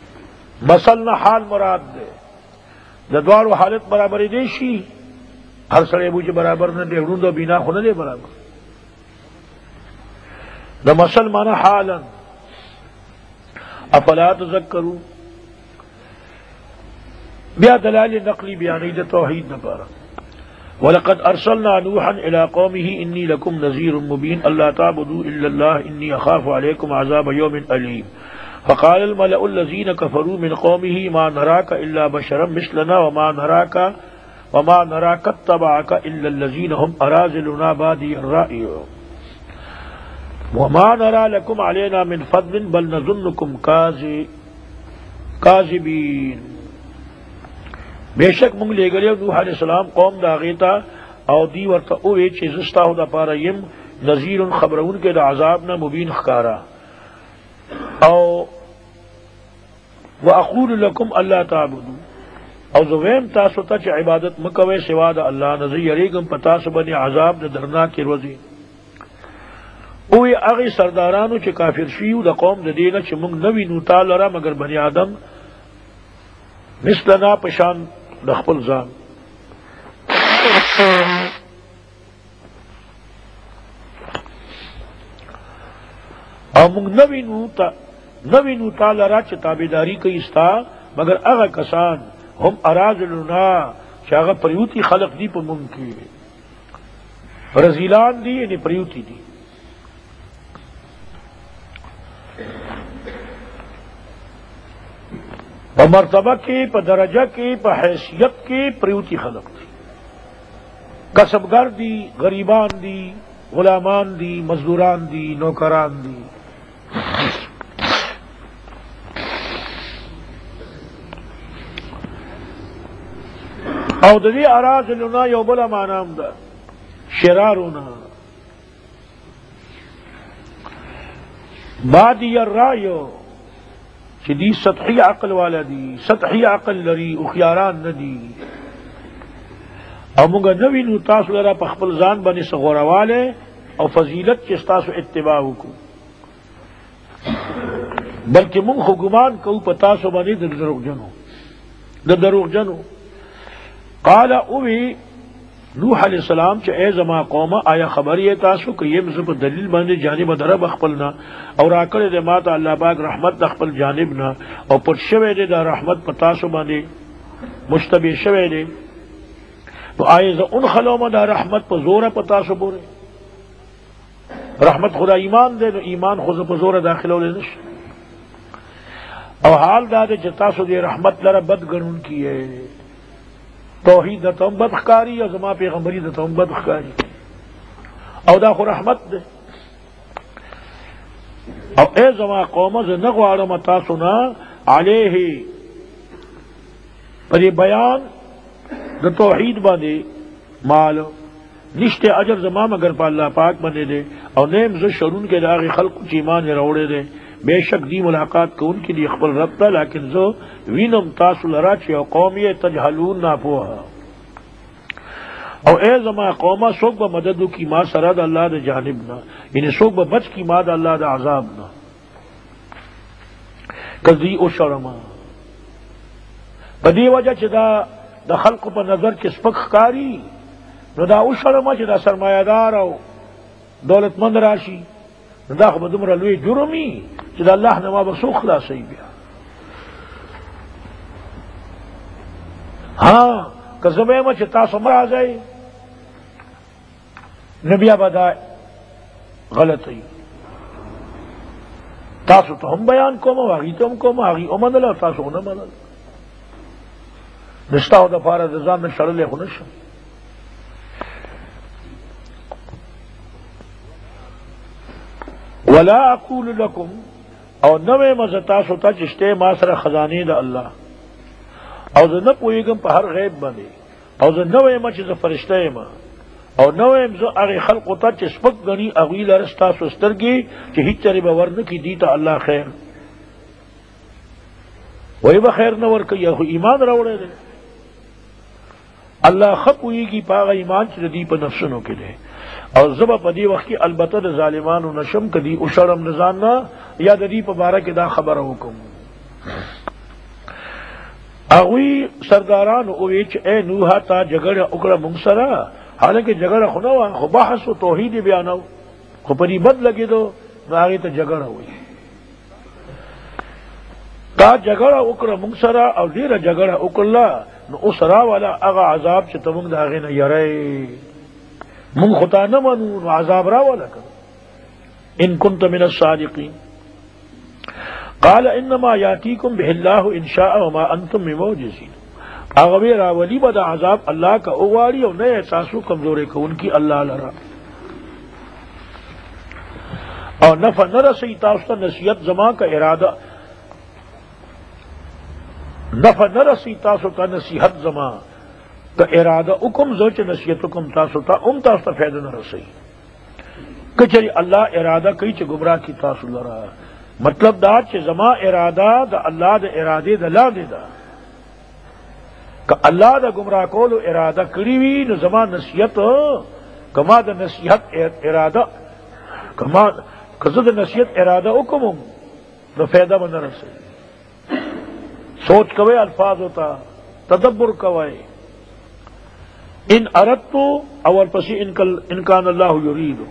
مثل نہ حال مراد دے ددوار و حالت برابر دے شی ہر سڑے بوجھ برابر نہ دے ڈھونڈو بینا خود دے برابر نہ مثل مانا حالا افلا تذکرون بیا دلائل نقلی بیانی دے توحید نہ پارا وَلَقَدْ أَرْسَلْنَا نُوحًا إِلَىٰ قَوْمِهِ إِنِّي لَكُمْ نَذِيرٌ مُّبِينٌ أَلَّا تَعْبُدُوا إِلَّا اللَّهَ إِنِّي أَخَافُ عَلَيْكُمْ عَذَابَ يَوْمٍ أَلِيمٍ فَقَالَ الْمَلَأُ الَّذِينَ كَفَرُوا مِنْ قَوْمِهِ مَا نَرَاكَ إِلَّا بَشَرًا مِثْلَنَا وَمَا نَرَاكَ اتَّبَعَكَ إِلَّا الَّذِينَ هُمْ أَرَاذِلُنَا بَادِيَ الرَّأْيِ وَمَا نَرَىٰ لَكُمْ عَلَيْنَا مِنْ فَضْلٍ بَلْ نَظُنُّكُمْ كَاذِبِينَ بے شک منگ لے گلے نوح علیہ السلام قوم دا غیتا او دی ورطا اوے چی زستا ہو دا پارا یم نذیر خبرون کے دا عذاب نا مبین خکارا او وَأَقُولُ لَكُمْ أَلَّا تَعْبُدُوا او زویم تاسو تا چی عبادت مکوے سوا دا اللہ نظری یریگم پتاسو بنی عذاب دا درنا کی روزی اوے اغی سردارانو چی کافر شیو دا قوم دا دینا چی منگ نوی نوتا لرا مگر بنی آدم مثلنا پشان دخپل زان او منگ نوی نوتا لرا چی تابداری کئی استا مگر اغا کسان ہم اراذلنا چی اغا پریوتی خلق دی پا منگ کی رزیلان دی یعنی پریوتی دی پا مرتبہ کی پا درجہ کی پا حیثیت کی پریوتی خلق دی کسبگر دی غریبان دی غلامان دی مزدوران دی نوکران دی او دی اراذلنا یو بلا معنام دا شرارنا بادی الرائیو چی دی سطحی عقل والا دی سطحی عقل لری اخیاران ندی او منگا نوی نو تاسو لرا پخپل زان بنی سغوروالے او فضیلت چی ستاسو اتباعو کو بلکہ منگ خو گمان کو پتاسو بنی در دروغ جنو قال اوی نوح علیہ السلام چا اے زما قوم آیا خبری تاسو کہ یہ مزب دلیل باندے جانب درب اخپلنا اور آکر دے ماتا اللہ پاک رحمت اخپل جانبنا اور پر شوے دے دا رحمت پتاسو باندے مشتبہ شوے دے تو آئے زا ان خلوم دا رحمت پا زور پتاسو بورے رحمت خدا ایمان دے نو ایمان خود پا زور داخلو لے نش اور حال دا دے چتاسو دے رحمت لرا بد گنون کیے توحید دتا ہم بدخکاری اور زما پیغمبری دتا ہم بدخکاری او دا خو رحمت دے او اے زما قوم ز نغوارم تاسونا علیہ پر بیان دا توحید باندے مال نشتے اجر زما مگر پا اللہ پاک بنے دے او نیم ز شرون کے داغی خلق چیمان روڑے دے بے شک دی ملاقات کو ان کے لیے خپل رب تا لیکن زو وینم تاسو لرا چی او قومی تجہلون ناپوها او اے زما قوما سوک با مددو کی ما سراد اللہ دا جانبنا یعنی سوک با بچ کی ما دا اللہ دا عذابنا کذی او شرما بدی وجہ چی دا خلق پا نظر چی سپک کاری نو دا او شرما چی دا سرمایہ دار او دولت مند راشی دا خو بدمر لوی جرمی چې د الله نه ما به څوک خلاصوي بیا ها که زه به یم چې تاسو مه راځئ نو بیا به دا غلطوي تاسو ته هم بیان کوم او هغوی ته هم کوم هغوی ومنله او تاسو ونه منله نو ستا دپاره د ځان نه شړلی خو نه شم ولا اقول لكم او نوے مزتاسو تا چشتے ما سر خزانے دا اللہ او زه نه پوهیږم په هر غیب باندې او زه نوې ما چې زه فرشته یم او نوې زه هغه خلقو ته چې سپک غني هغوی لره ستاسو سترګې چې هیڅ چرې به ور نه کړي دي ته الله خیر وایي به خیر نه ورکوي خو ایمان راوړی دی الله ښه پوهېږي په هغه ایمان چې د دوی په نفسونو کې دی او زه به په دې وخت کې البته د ظالمانو نشم که دوی وشړم د ځان نه یا د دوی په باره کې دا خبره وکړم اغوی سرداران اوی چ اے نوحا تا جگڑ اکڑا منگسرا، حالانکہ جگڑ خنوا خو بحث و توحید بیانو خو پری بد لگی دو ناغی تا جگڑ ہوئی تا جگڑ اکڑا منگسرا او دیر جگڑ اکڑلا نو اسرا والا اغا عذاب چ تمنگ داغی نا یرے من خطا نمانو نو عذاب را والا کر ان کنت من الصادقین قال انما یاتیکم بہ اللہ ان شاء وما انتم بمعجزین اغوی راولی بدا عذاب اللہ کا اغواری اور نئے احساسو کمزورے کو ان کی اللہ لرا اور نفع نرسی تاستا نصیحت زمان کا ارادہ نفع نرسی تاستا نصیحت زمان کا ارادہ اکم زوچ نصیحت اکم تاستا تاستا فیدہ نرسی کچری اللہ ارادہ کئی چھ گمراہ کی تاسو لرا مطلب دا چھ زمان ارادہ دا اللہ دا ارادے دا لا دے دا کہ اللہ دا گمراہ کولو ارادہ کریوی نو زمان نصیحت کما دا نصیحت ارادہ کما کزد نصیحت ارادہ اکمم نو فیدہ بنا رسے سوچ کوئے الفاظ ہوتا تدبر کوئے ان اردتو اول پسی انکان اللہ یریدو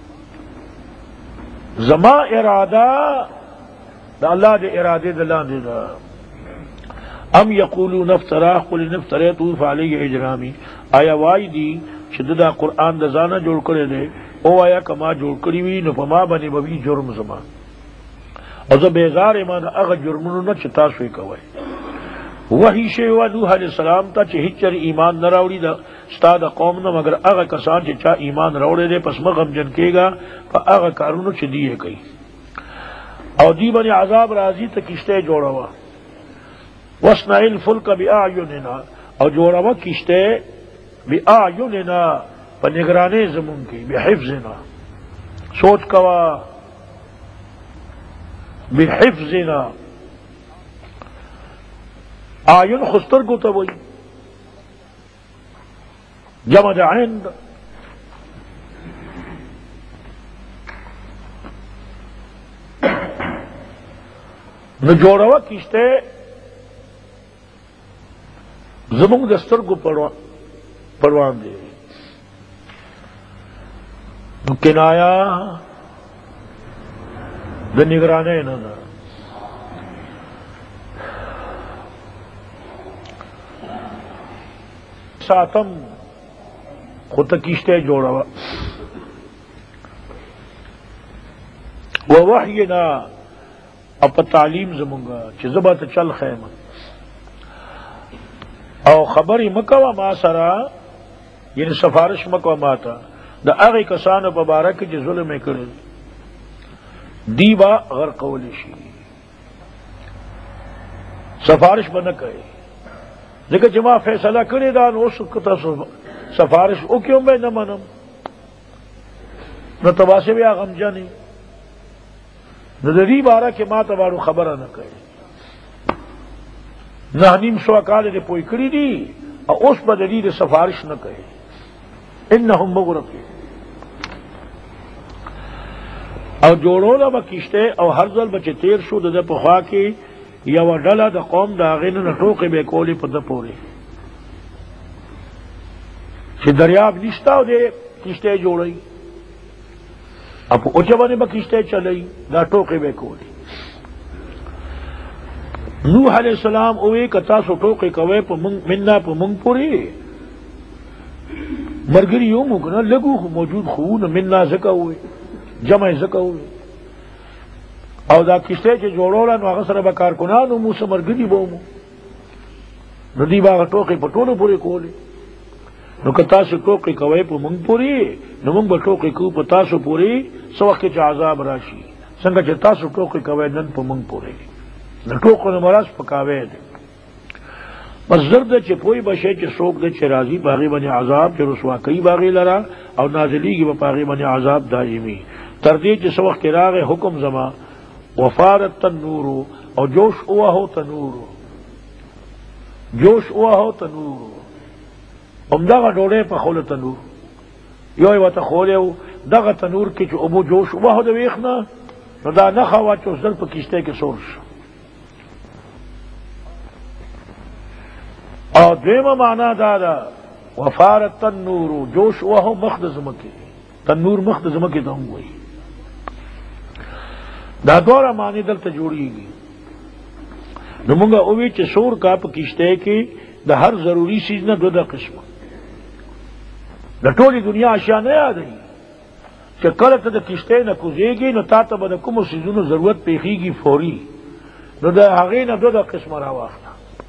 زما ارادہ دا اللہ دے ارادے دلا دے دا ام یقولون افترا قل نفتریتو فعلی اجرامی آیا وائی دی شددا قرآن دا زانا جوڑ کرے دے او آیا کما جوڑ کری وی نو پما بنی ببی جرم زما او زا بیزار ایمان اغا جرمونو نا چتا سوئی کوئے وحی شیوہ نوح علیہ السلام تا چھ ہچر ایمان نراوڑی دا ستا دا قوم نا مگر اغا کسان چھ چا ایمان راوڑے دے پس مغم جن کے گا پا اغا کارونو چھ دیئے کئی او دی بنی عذاب رازی تا کشتے جوڑا ہوا وَاسْنَعِ الْفُلْكَ بِأَعْيُنِنَا او جوڑا ہوا کشتے بِأَعْيُنِنَا پا نگرانے زمون کی بحفظنا سوچ کوا بحفظنا آیون خستر کو تا وہی جمع دا عین دا نو جوڑوا کشتے زمون دستر کو پروان دے نو کنایا دا نگرانے نا ساتم خود کشتے جوڑا وہ وحینا اپا تعلیم زمونگا چھ زبا تا چل خیمہ او خبری مکوا ما سرا یعنی سفارش مکوا ما تا دا اغی کسانو پا بارکی چھ ظلم کرد دیبا غرقولی شی سفارش بنکے لیکن جمع فیصلہ کرے دا نو سکتا سفارش او کیوں میں نہ منم نہ تباسے بھی آغم جانی نہ دری بارہ کے ماں تبارو خبرہ نہ کہے نہ نیم سو اکالے دے پوئی کری دی اور اس بدلی دے سفارش نہ کہے انہم مغرقی اور جوڑو نا بکشتے اور ہر ذل بچے تیر شو دے پخوا کی یا وہ ڈلا دا قوم دا آغین نا ٹوکے بے کولی پا دا پوری چھ دریاب نشتا دے کشتے جوڑی اب اچھوانے با کشتے چلی دا ٹوکے بے کولی نوح علیہ السلام اوے کتا سو ٹوکے کوئے پا مننا پا منگ پوری مرگری یوں مکنا لگو موجود خون مننا زکا ہوئے جمع زکا ہوئے او دا کشتے چھ جوڑولا نو آغا سر با کارکنانو موسا مرگدی بومو نو دی باغا ٹوکی پا ٹولو پوری کولی نو کتاسو ٹوکی کوئی پا منگ پوری نو منگ با ٹوکی کو پا تاسو پوری سو وقت چھ عذاب راشی سنگا چھ تاسو ٹوکی کوئی نن پا منگ پوری نو ٹوکو نو مراس پکاوے دے بس زرد چھ پوئی بشے چھ سوک دے چھ رازی باغی بنی عذاب چھ رسوا کئی باغی لرا او نازلی گی با باغی بنی عذاب دائمی تردی چھ سو وقت کراغ حکم زمان وفارت تنور اور جوش ہوا ہو تنور جوش ہوا ہو تنور عمدہ کا ڈوڑے پا خول تنور یو ایوہ تا خولے ہو دا کا تنور کی چو ابو جوش ہوا ہو دا ویخنا نو دا نخوا چو زل پا کشتے کے سورش اور دویمہ معنی دادا وفارت تنور جوش وہ مخد زمکے تنور مخد زمکے تو ہوں وہی دا دورہ معنی دلتا جوڑی گی نمونگا اوی چھ سور کا پا کشتے کی دا ہر ضروری چیز نہ دو دا قسم دا ٹولی دنیا اشیاء نہ یاد رہی کہ کلت دا کشتے نہ کزے گی نہ تا تا با کم سیزونو ضرورت پیخی گی فوری نو دا حقی نہ دو دا قسم راواخنا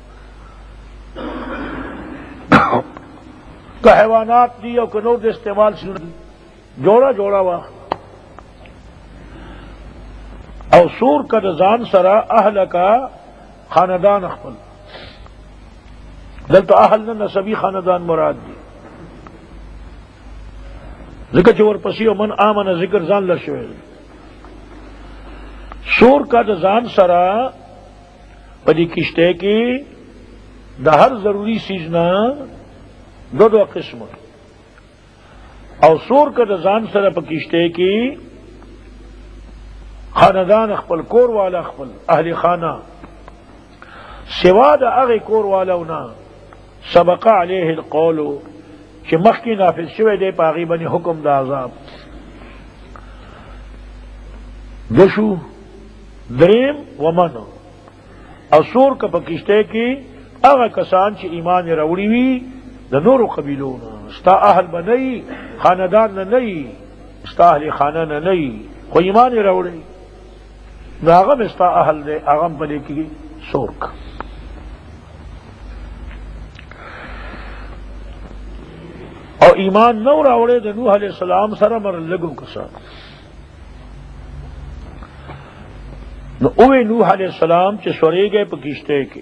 کہ حیوانات دی او کنور دا استعمال سیزونو جوڑا جوڑا واخنا او سور کا دا زان سرا اہل کا خاندان اخبل دلتا اہل نہ نسبی خاندان مراد دی ذکر چور پسی و من آمن ذکر زان لشویل سور کا دا زان سرا پدی کشتے کی دا ہر ضروری سیزنا دو دو قسم او سور کا دا زان سرا پا کشتے کی خاندان اخبل کور والا اخبل اہل خانہ سوا دا اغی کور والاونا سبق علیہ القول کہ مخی نافذ شوے دے پاغی بنی حکم دا عذاب دشو دریم ومن اصور کا پکشتے کی اغا کسان چی ایمان روڑی وی دا نور قبیلونا استا اہل بنئی خاندان نئی استا اہل خانہ نئی خو ایمان روڑی دا اغم استا اہل دے اغم بلے کی سور کا اور ایمان نو راوڑے دا نوح علیہ السلام سر مر لگو کسان نو اوے نوح علیہ السلام چے سورے گئے پا کشتے کے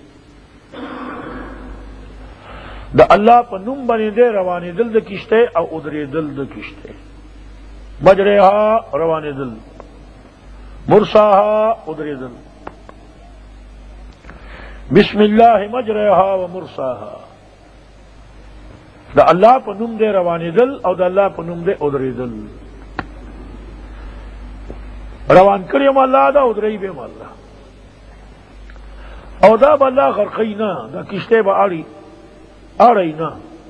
دا اللہ پا نم بنی دے روانی دل دا کشتے او ادری دل دا کشتے مجرہا روانی دل مرساہا ادری دل بسم اللہ مجرہا و مرساہا دا اللہ پا نم دے روانی دل او دا اللہ پا نم دے ادری دل روان کریم اللہ دا ادری بیم اللہ او دا با اللہ غرقینا دا کشتے با آڑینا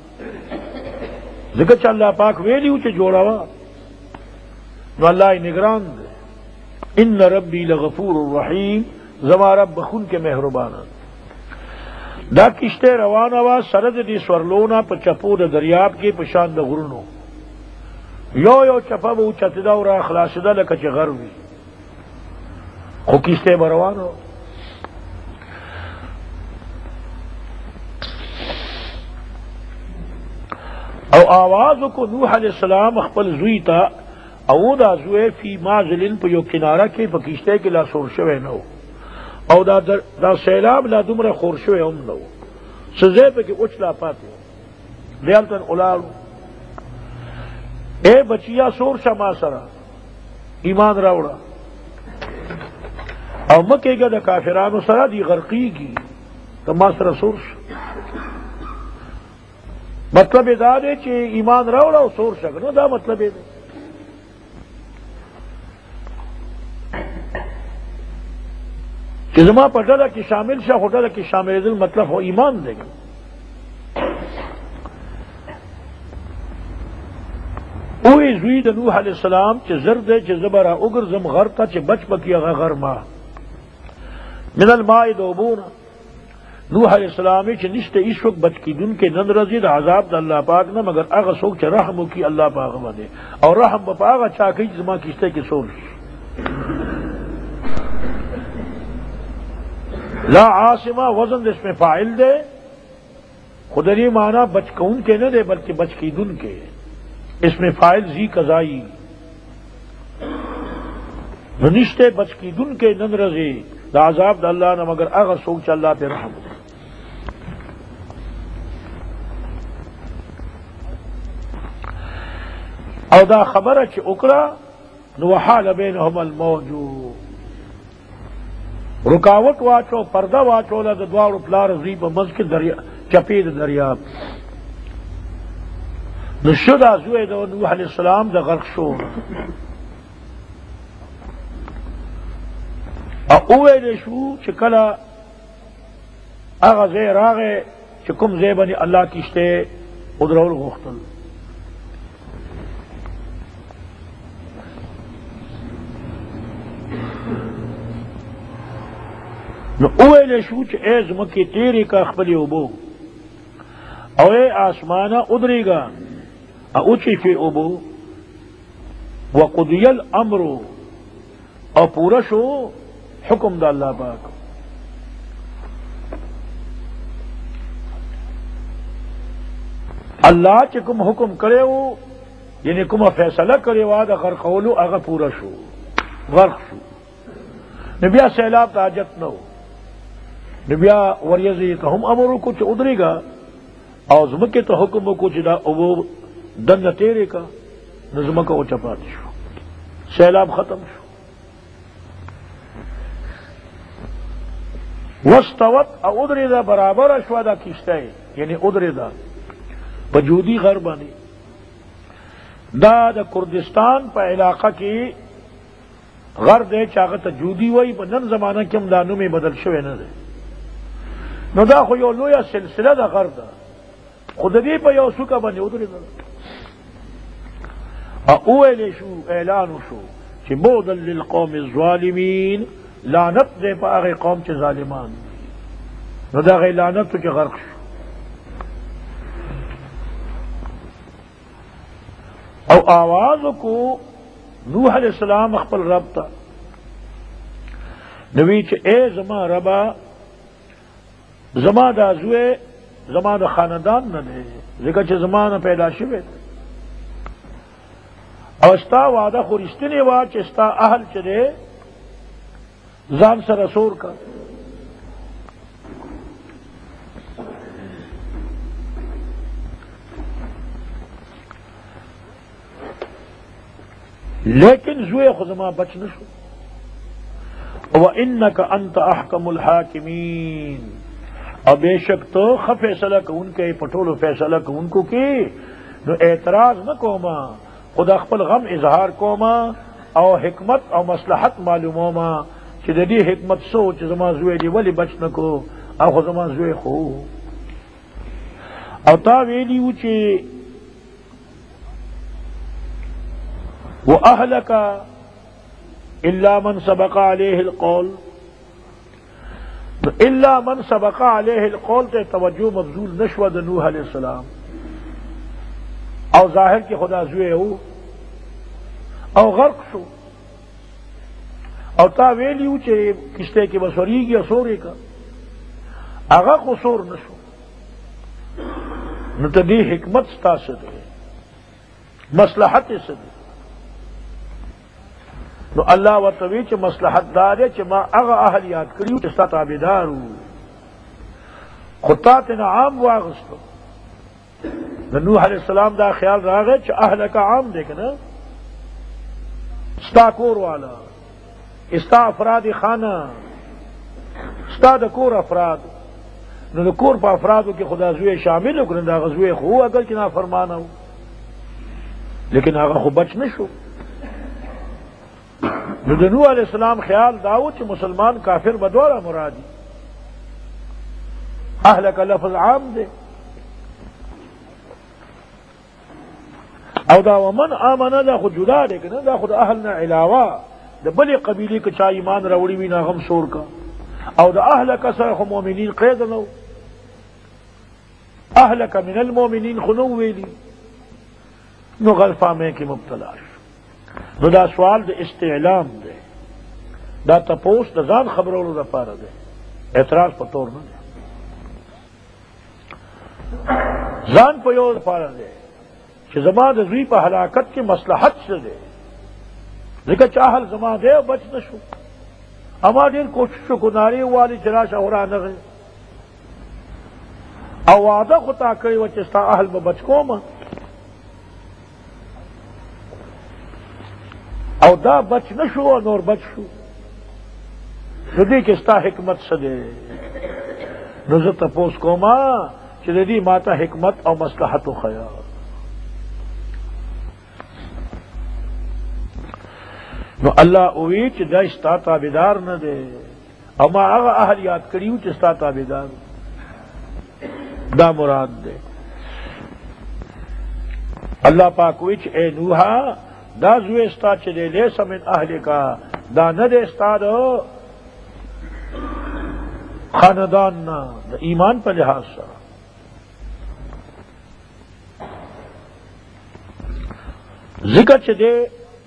ذکر چا اللہ پاک ویلیو چا جوڑاوا نو اللہ نگران دے ان ربی لغفور الرحیم زما رب بخون کے مہربانا دا کشتے روانا وا سرد دی سورلونا پا چپو دا دریاب کی پشان دا غرنو یو چپا با چتدا و را خلاسدا لکا چه غروی خو کشتے با روانا او آوازو کو نوح علیہ السلام اخپل زوی تا او دا زوی فی مازلن پا یو کنارہ کی پا کشتے کی لا سور شوے نو او دا سیلاب لا دمرا خور شوے ام نو سزے پہ کہ اچلا پاتے دیالتن اولارو اے بچیا سور شا ما سرا ایمان راوڑا او مکے گا دا کافرانو سرا دی غرقی کی تو ما سرا سور شا مطلب دا دے چے ایمان راوڑا او سور شا نو دا مطلب دے کہ زما پر ڈالا کی شامل شاہ ہو ڈالا کی شامل دل مطلب ہو ایمان دے گا اوی زوی دا نوح علیہ السلام چے زرد ہے چے زبرا اگر زم غرطا چے بچ بکی اغا غرما من الماء دوبونا نوح علیہ السلامی چے نشتے اس وقت بچ کی دن کے نند رزید عذاب دا اللہ پاک نا مگر اغا سوک چے رحمو کی اللہ پاک مدے اور رحم بپا اغا چاکی زما کشتے کی سورش لا عاصمہ وزن اس میں فاعل دے خدری معنی بچ کون کے نہ دے بلکہ بچ کی دن کے اس میں فاعل زی قضائی نشتے بچ کی دن کے نن رضی دا عذاب دا اللہ نہ مگر اگر سوک چا اللہ پہ رحم او دا خبر چ اکرا نوحال بینہم الموجو رکاوٹ واچو پردہ واچو دا دوار پلار زیب مزک دریا چپید دریاب نشدہ زوئے دا نوح علیہ السلام دا غرق شو اوے دے شو چکلا اغا زیر آغے چې کوم ځای باندې الله کشته ودرول غوښتل. نو اویل شو چې اے زمکې تیرې کا خپلې اوبو او اے آسمانه ادرېږه اوچې شوې اوبو وقضی الامر او پورا شو حکم د الله پاک. اللہ چې کوم حکم کړی وو یعنی کومه فیصله کړې وه د غرقولو هغه پوره شو، غرق شو. نو بیا سیلاب ته حاجت نه و. نو بیا وریځې ته هم امر وکړو چې ودرېږه او ځمکې ته حکم وکړو چې دا اوبو دننه تېرې کا. نو ځمکه وچه پاتې شو، سیلاب ختم شو. واستوت او ادرېده برابره شوه دا کشته یعنی ادرېده په جودي غر باندې. دا د کردستان په علاقه کې غر دی چې هغه ته جودي وایي. په نن زمانه کې هم دا نوم یې بدل شوی نه دی. نو دا خو یو لویه سلسله د غر ده، خو د دې په یو څوکه باندې ودرېدل او وویلی شو، اعلان شو چې بعدا للقوم الظالمین، لعنت دی په هغې قوم چې ظالمان. نو د هغې لعنتو کې غرق شو. او آواز کو نوح علیہ السلام خپل رب ته نوی چې اے زما ربا، زما دا زوی زما د خاندان نه دی، ځکه چې زما نه پیدا شوی او ستا وعده خو رښتینې وه چې ستا اهل چې دی ځان سره سور کا. لیکن زوی خو زما بچ نشو. وَإِنَّكَ أَنْتَ أَحْكَمُ الْحَاكِمِينَ، اور بے شک تو خ فیصلہ کون کے پٹولو فیصلہ کون کو کی. نو اعتراض نہ کوما، خدا خپل غم اظہار کوما او حکمت او مصلحت معلوموما چې د دې حکمت سوچ زما زوی دی ولی بچ نکو او خو زما زوی خو. او تا ویلیو چې وَأَهْلَكَ إِلَّا مَنْ سَبَقَ عَلَيْهِ الْقَوْلُ، إِلَّا مَنْ سَبَقَ عَلَيْهِ الْقَوْلُ تے توجہ مبذول نشوہ د نوح علیہ السلام. او ظاہر کی خدا زوی ہو او غرق شو. او تا ویلیو چې کشتے کی بسوریگی سورے کا اغا قصور نشو. نو تا دی حکمت ستا سے دے، مصلحت سے دے. نو اللہ ورطوی چې مصلحت دارے چې ما اغا اہل یاد کریو چې ستا تابدارو خطات نعام واغستو. نوح علیہ السلام دا خیال راغے چې اہل کا عام دے کنا، ستا کور والا، استا افراد خانہ، ستا دا کور افراد. نو دا کور پا افرادو کی خدا زوی شامل ہو کرن دا غزوی خو اگر کنا فرمانا ہو، لیکن آغا خو بچ نشو. نو دا نوح علیہ السلام خیال داو چې مسلمان کافر بدورا مرادی. اہل کا لفظ عام دے. او دا ومن آمنا دا خود جدا دے کنا، دا خود اہلنا علاوہ دا بلی قبیلی کا چا ایمان روڑی وینا غم سور کا. او دا اہل کا سر خو مومنین قید نو، اہل کا من المومنین خنو ویلی. نو غلفہ میں کی مبتلا شو. نو دا سوال دا استعلام دے، دا تپوس دا زان خبرولو دا پارا دے، اعتراض پر طور نہ دے. زان پر یو دا پارا دے کہ زما د زوی په ہلاکت کی مصلحت سے دے، ذکر چاہل زما دے بچ نشو. اما دیر کوشش کو ناری والی چرا شہرا نغے او وعدہ خطا کری وچستا اہل بچ کو ما او دا بچ نشو اور نور بچ شو. ندی کستا حکمت سے دے نزت پوس کو ما چدی ماتا حکمت او مصلحت و خیال. نو اللہ اوی چې دا استا تابدار نه دی، او ما هغه اهل یاد کړیو چې استا تابدار. دا مراد دے. اللہ پاک وچ اے نوحا دا زوی ستا چلے لیس من اہلکا دا ندے ستا دا خاندان نا دا ایمان پر لحاظ سا. ذکر چ دے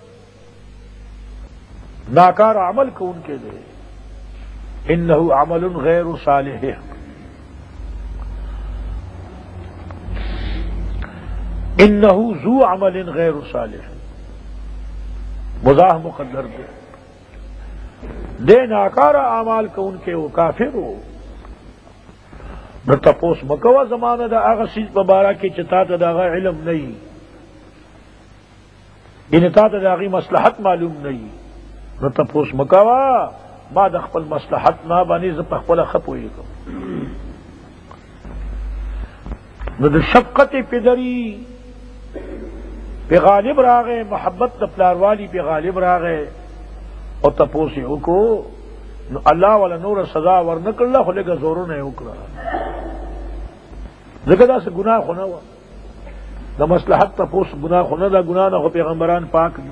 ناکار عمل کو ان کے دے انہو عمل غیر صالح انہو ذو عمل غیر صالح مزاح مقدر دے ناکار اعمال کو ان کے وہ کافر ہو نہ تپوس مکوا زمانہ دا آغا سیز مبارہ کی چتا تا دا آغا علم نہیں انتا تا دا آغی مصلحت معلوم نہیں نہ تپوس مکوا ما د خپل مصلحت نا باندې ز په خپل خپوي کوم نو د شفقت پدری په غالب راغې محبت د پلاروالی په غالب راغې او تپوس یې وکړو نو الله ولا نور سزا ورنکړه خو لږه زورونه وکړه ځکه دا څه ګناه خو نه و د مصلحت تپوس ګناه خو نه دا ګناه نه خو پیغمبران پاک دي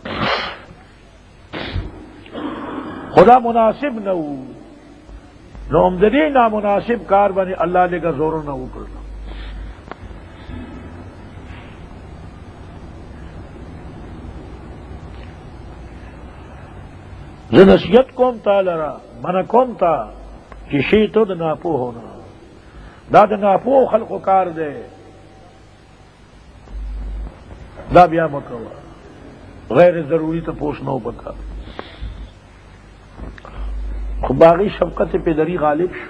خدا مناسب نہ ہو نو امددی نامناسب کار بنے اللہ لے کا زور نہ ہو کرنا. نصیحت کون تا لرا من کون تا کہ شی تو د ناپو ہونا دا د ناپو خلق و کار دے دا بیا مکوا غیر ضروری تو پوچھنا ہو بکا باغی شفقت پدری غالب شو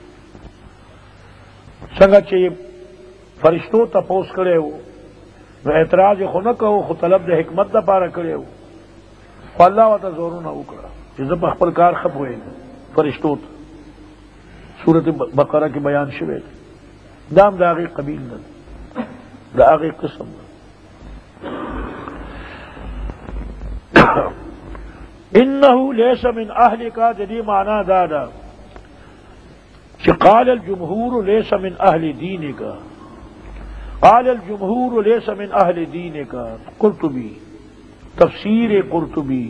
سنگا چاہیے فرشتوں تپوس کرے ہو نو اعتراض خو نہ کہو خو طلب دے حکمت دا پارا کرے ہو خو اللہ واتا زورو نہ اکڑا جزب اخبر کار خب ہوئے فرشتوں سورت بقرہ کی بیان شوے دام دا آغی قبیل نہ دا آغی قسم نہ انہو لیس من اہل کا جدی معنی دادا کہ قال الجمہور لیس من اہل دین کا قال الجمہور لیس من اہل دین کا قرطبی تفسیر قرطبی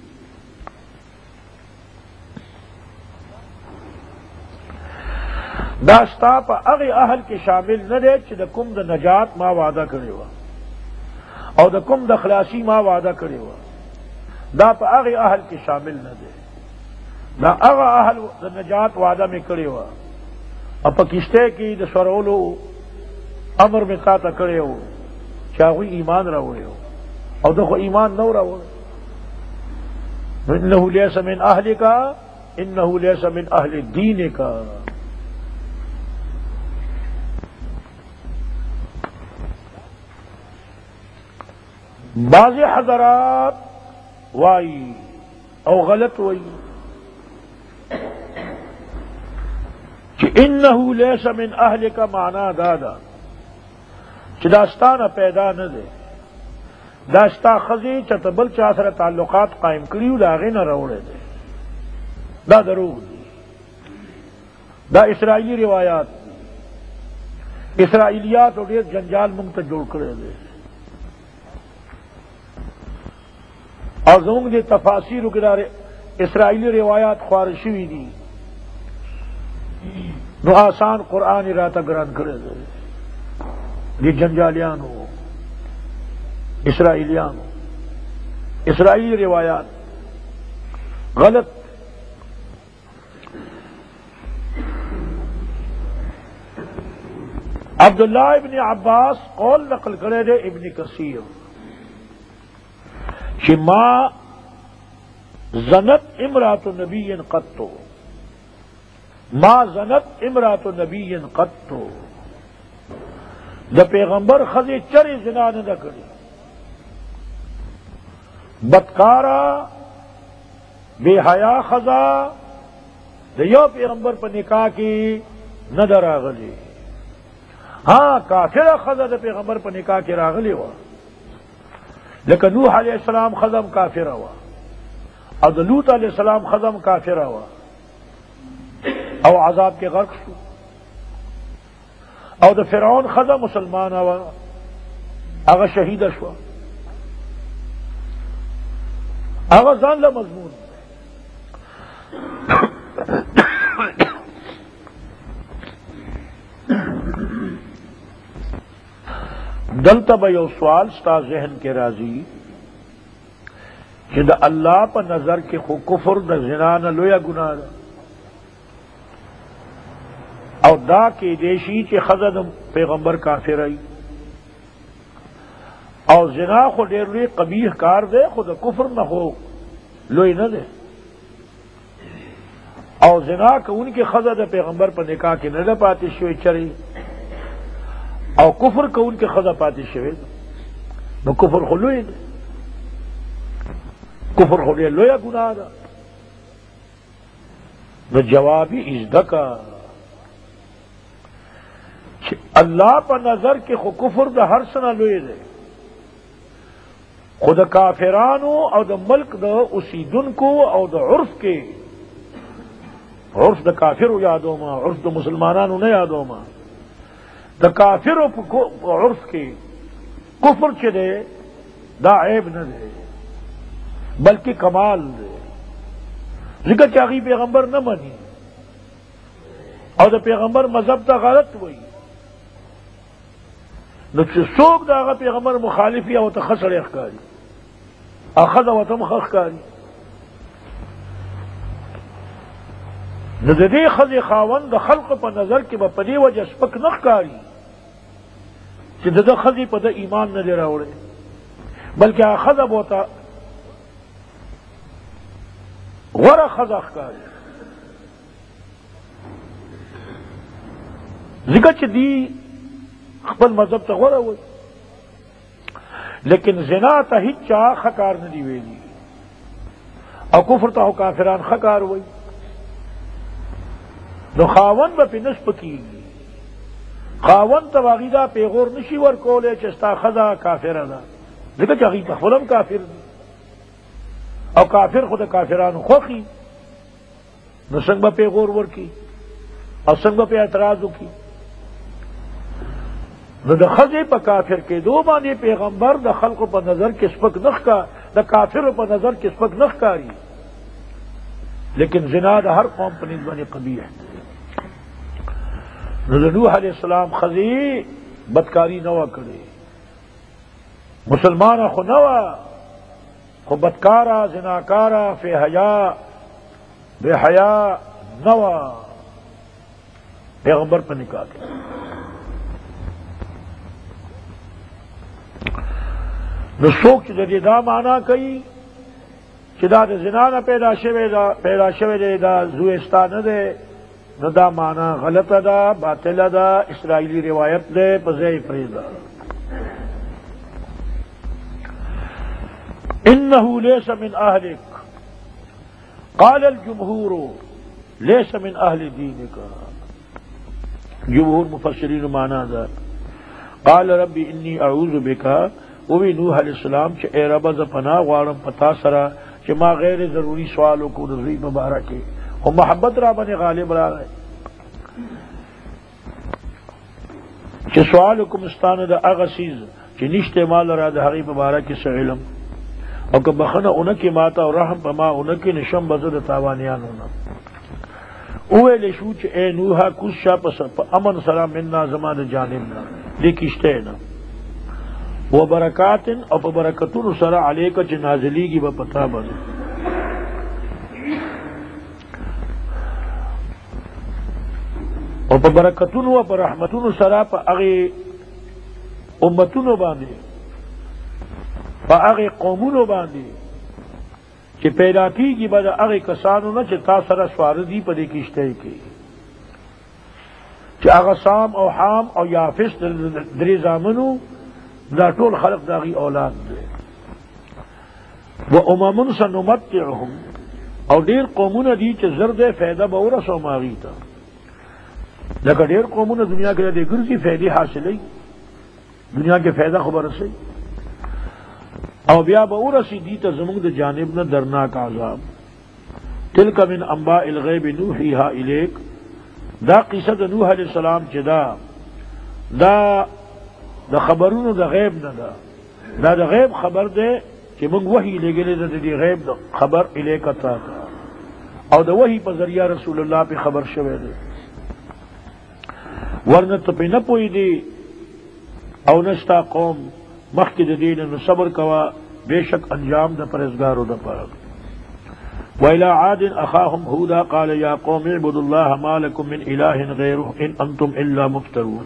داستا پا اغی اہل کے شامل نہ دے چھ دا کم دا نجات ما وعدہ کرے ہوا اور دا کم دا خلاصی ما وعدہ کرے ہوا دا پا اغی اہل کے شامل نہ دے دا اغا اہل دا نجات وعدہ میں کرے ہوا اور پا کشتے کی دا سرولو امر میں تاتا کرے ہو چاہوی ایمان روڑے ہو اور دخو ایمان نو روڑے انہو لیس من اہل کا انہو لیس من اہل دین کا بعض حضرات وائی او غلط وائی کہ انہو لیس من اہل کا معنی دادا کہ داستانہ پیدا نہ دے داستا خزی چتبل چاسر تعلقات قائم کریو داغی نہ روڑے دے دا دروغ دی دا اسرائیلی روایات دی اسرائیلیات اور یہ جنجال منگتا جوڑ کرے دے اور زونگ دے تفاسیر وکدار اسرائیلی روایات خوارشوی دی نو آسان قرآن راتا گران کرے دے دی جنجالیانو اسرائیلیانو اسرائیلی روایات غلط عبداللہ ابن عباس قول نقل کرے دے ابن کثیر کہ ما زنت امرات نبی قطو ما زنت امرات نبی قطو دا پیغمبر خزی چری زنا نہ کری بدکارا بے حیا خزا دا یو پیغمبر پر نکاح کی نہ دراغلی ہاں کافر خزا دا پیغمبر پر نکاح کی راغلی ہوا لیکن نوح علیہ السلام خزم کافر ہوا اور لوط علیہ السلام خزم کافر ہوا او عذاب کے غرق شو او د فرعون خزه مسلمانه و هغه شهیده شوه، هغه ځان له مضمون دلته به یو سوال ستا ذهن کې راځي چې د الله په نظر کې خو کفر د زنا نه لویه ګناه ده، او دا کې دیشي چې ښځه د پیغمبر کافرای، او زنا خو ډېر لوی قبیح کار دی، خو د کفر نه خو لوی نه دی، او زنا کوونکې ښځه د پیغمبر په نکاح کې نه ده پاتې شوې چرې، او کفر کوونکې ښځه پاتې شوې ده، نو کفر خو لوی دی، کفر خو ډېر لویه ګناه ده. نو جواب یې زده که چې الله په نظر کې خو کفر د هر څه نه لوی دی، خو د کافرانو او د ملک د اوسیدونکو او د عرف کې، عرف د کافرو یادوما، عرف د مسلمانانو نه یادوما، د کافرو په عرف کې کفر چې دی دا عیب نه دی بلکې کمال دی، ځکه چې هغوی پیغمبر نه مني او د پیغمبر مذهب ته غلط وایي، نو چې څوک د هغه پیغمبر مخالف وي او ته ښه سړی ښکاري، ښځه ورته هم ښه ښکاري، نو د دې ښځې خاوند د خلقو په نظر کې به په دې وجه سپک نه ښکاري چې د ده ښځې په ده ایمان نه دی راوړی، بلکې هغه ښځه به ورته غوره ښځه ښکاري، ځکه چې دی خپل مذهب ته غوره وایي، لیکن زنا ته هیچ چا ښه کار نه دی ویلي، او کفر ته کافران ښه کار وایي، نو خاوند به پې نه سپکېږي، خاوند ته هغوی دا پیغور نشي ورکولی چې ستا ښځه کافره ده، ځکه چې هغوی پخپله هم کافر دي، او کافر خو د کافرانو خوښي، نو څنګه به پیغور ورکړي او څنګه به پې اعتراض وکړي. نو د ښځې په کافر کېدو باندې پیغمبر د خلقو په نظر کې سپک نه ښکاري، د کافرو په نظر کې سپک نه ښکاري، لیکن زنا د هر قوم په نسبت باندې قبیح دی. نو د نوح علیہ السلام ښځې بدکاري نه وه کړې، مسلمانه خو نه وه، خو بدکاره، زناکاره، فی حیا، بے حیا نه وه پیغمبر په نکاح کې. نو څوک چې د دې دا معنا کوي چې دا د زنا نه پیدا شوی دی، دا زوی ستا نه دی، نو دا معنا غلطه ده، باطله ده، اسرائیلی روایت دی، په ځای یې پرېږده. انه ليس من اهلك قال الجمهور ليس من اهل دينك، جمهور مفسرین مانا ده قال ربي اني اعوذ بك، وی نوح علیہ السلام چې اے رب ز پناه غواړم پتا سره چې ما غیر ضروری سوالو کو د زوی مبارکه، خو محبت را باندې غالب راغی چې سوال کوم ستانه د هغه سیز چې نشته مال را د هغې مبارکه څه علم، او که بخنه اونکې ماته او رحم په ما اونکې نشم به زه د تاوانیانو نه. وویلی شو چې اے نوحه کوز شه په امن سره منا زما د جانب نه، دې کشتۍ نه، و برکات او په برکتونو سره علیکه چې نازلیږي به پتا باندې، او په برکتونو او په رحمتونو سره په هغې امتونو باندې، په هغې قومونو باندې چې پیدا کېږي به د هغې کسانو نه چې تا سره سواره دي په دې کشتۍ کې، چې هغه سام او حام او یافس درې زامنو دا ټول خلق د هغې اولاد دی. و اممن سنمتعهم، او ډېر قومونه دي چې زر دی فایده به ورسوم هغې ته، لکه ډېر قومونه دنیا کې د ګرځي فایدې حاصلوي، دنیا کې فایده خو به رسوي، او بیا به ورسي دي ته زموږ د جانب نه درناک عذاب. تلک من انباء الغیب نوحیها الیک، دا قصه د نوح علیہ السلام چې دا دا خبرونو دا غیب نه دا غیب خبر دے چې موږ وحی لګلې د دې غیب دا خبر الیک تا او د وحی په ذریعہ رسول الله په خبر شوه دی ورنه ته په نه پوي دی او نشتا قوم مخکې د دین نو صبر کوا بیشک انجام د پرهیزګارو د پاره وإلى عاد أخاهم هودا قال يا قوم اعبدوا الله ما لكم من إله غيره إن أنتم إلا مفترون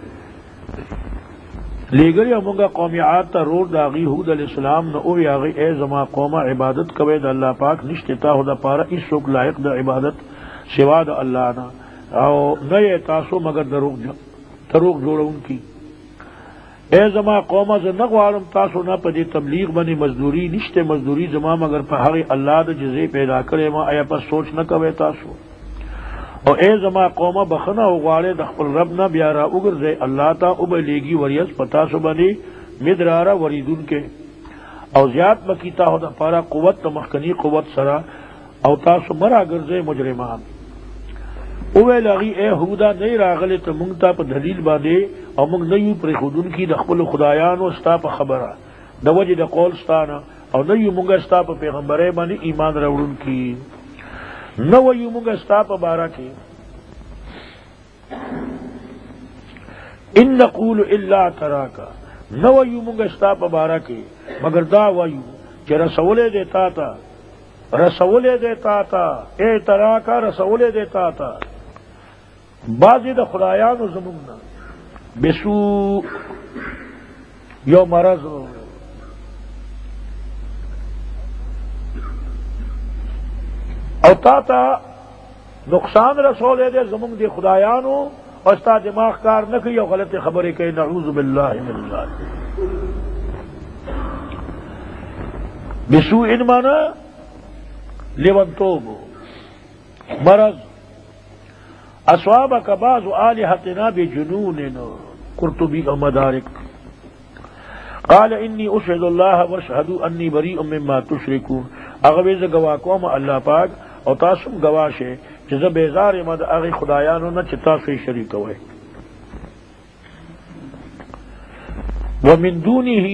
لیگری امونگا قوم عاد تا رور داغی ہود علیہ السلام نو اوی آغی اے زما قوم عبادت کوئے دا اللہ پاک نشتتا ہو دا پارا اس سوک لائق دا عبادت سوا دا اللہ نا او نئے تاسو مگر دروغ جوڑا ان کی اے زما قوم از نغوارم تاسو نا پا دی تبلیغ بنی مزدوری نشتے مزدوری زما مگر پا حقی اللہ دا جزے پیدا کرے ما ایا پس سوچ نہ کوئے تاسو او اے زما قوم بخنا اغوارے دخل ربنا بیارا اگر زے اللہ تا ابلیگی وریس پتاسو بنی مدرارا وریدون کے او زیاد بکیتا ہو دا پارا قوت تا مخکنی قوت سرا او تاسو مرا گر زے مجرمان اوے لغی اے ہودا نئی راغلے تا منگتا پا دلیل باندے او منگ نیو پر خودون کی دخل خدایانو ستا پا خبرا دا وجہ دا قول ستانا او نیو منگا ستا پا پیغمبرے بانی ایمان روڑن کی نو یو منگا ستا پا بارا کی ان نقول الا تراکا نو یو منگا ستا پا بارا کی مگر دا ویو کہ رسولے دیتا تا اے تراکا رسولے دیتا تا بازی دا خدایانو زموننا بسو یو مرض او تا نقصان رسولے دے زمون دی خدایانو اور استا دماغ کار نہ کی او غلط خبریں کہ نعوذ باللہ من ذلک بسو ان مانا لیونتوب مرض اصوابک بعض آلہتنا بجنون قرطبی و مدارک قال انی اشهد اللہ واشهد انی بریء مما تشرکون اغویز گواہ کوم اللہ پاک او تاسم گواشه چې زه بیزار یم د هغې خدایانو نه چې تاسو یې شریکوئ ومن دونه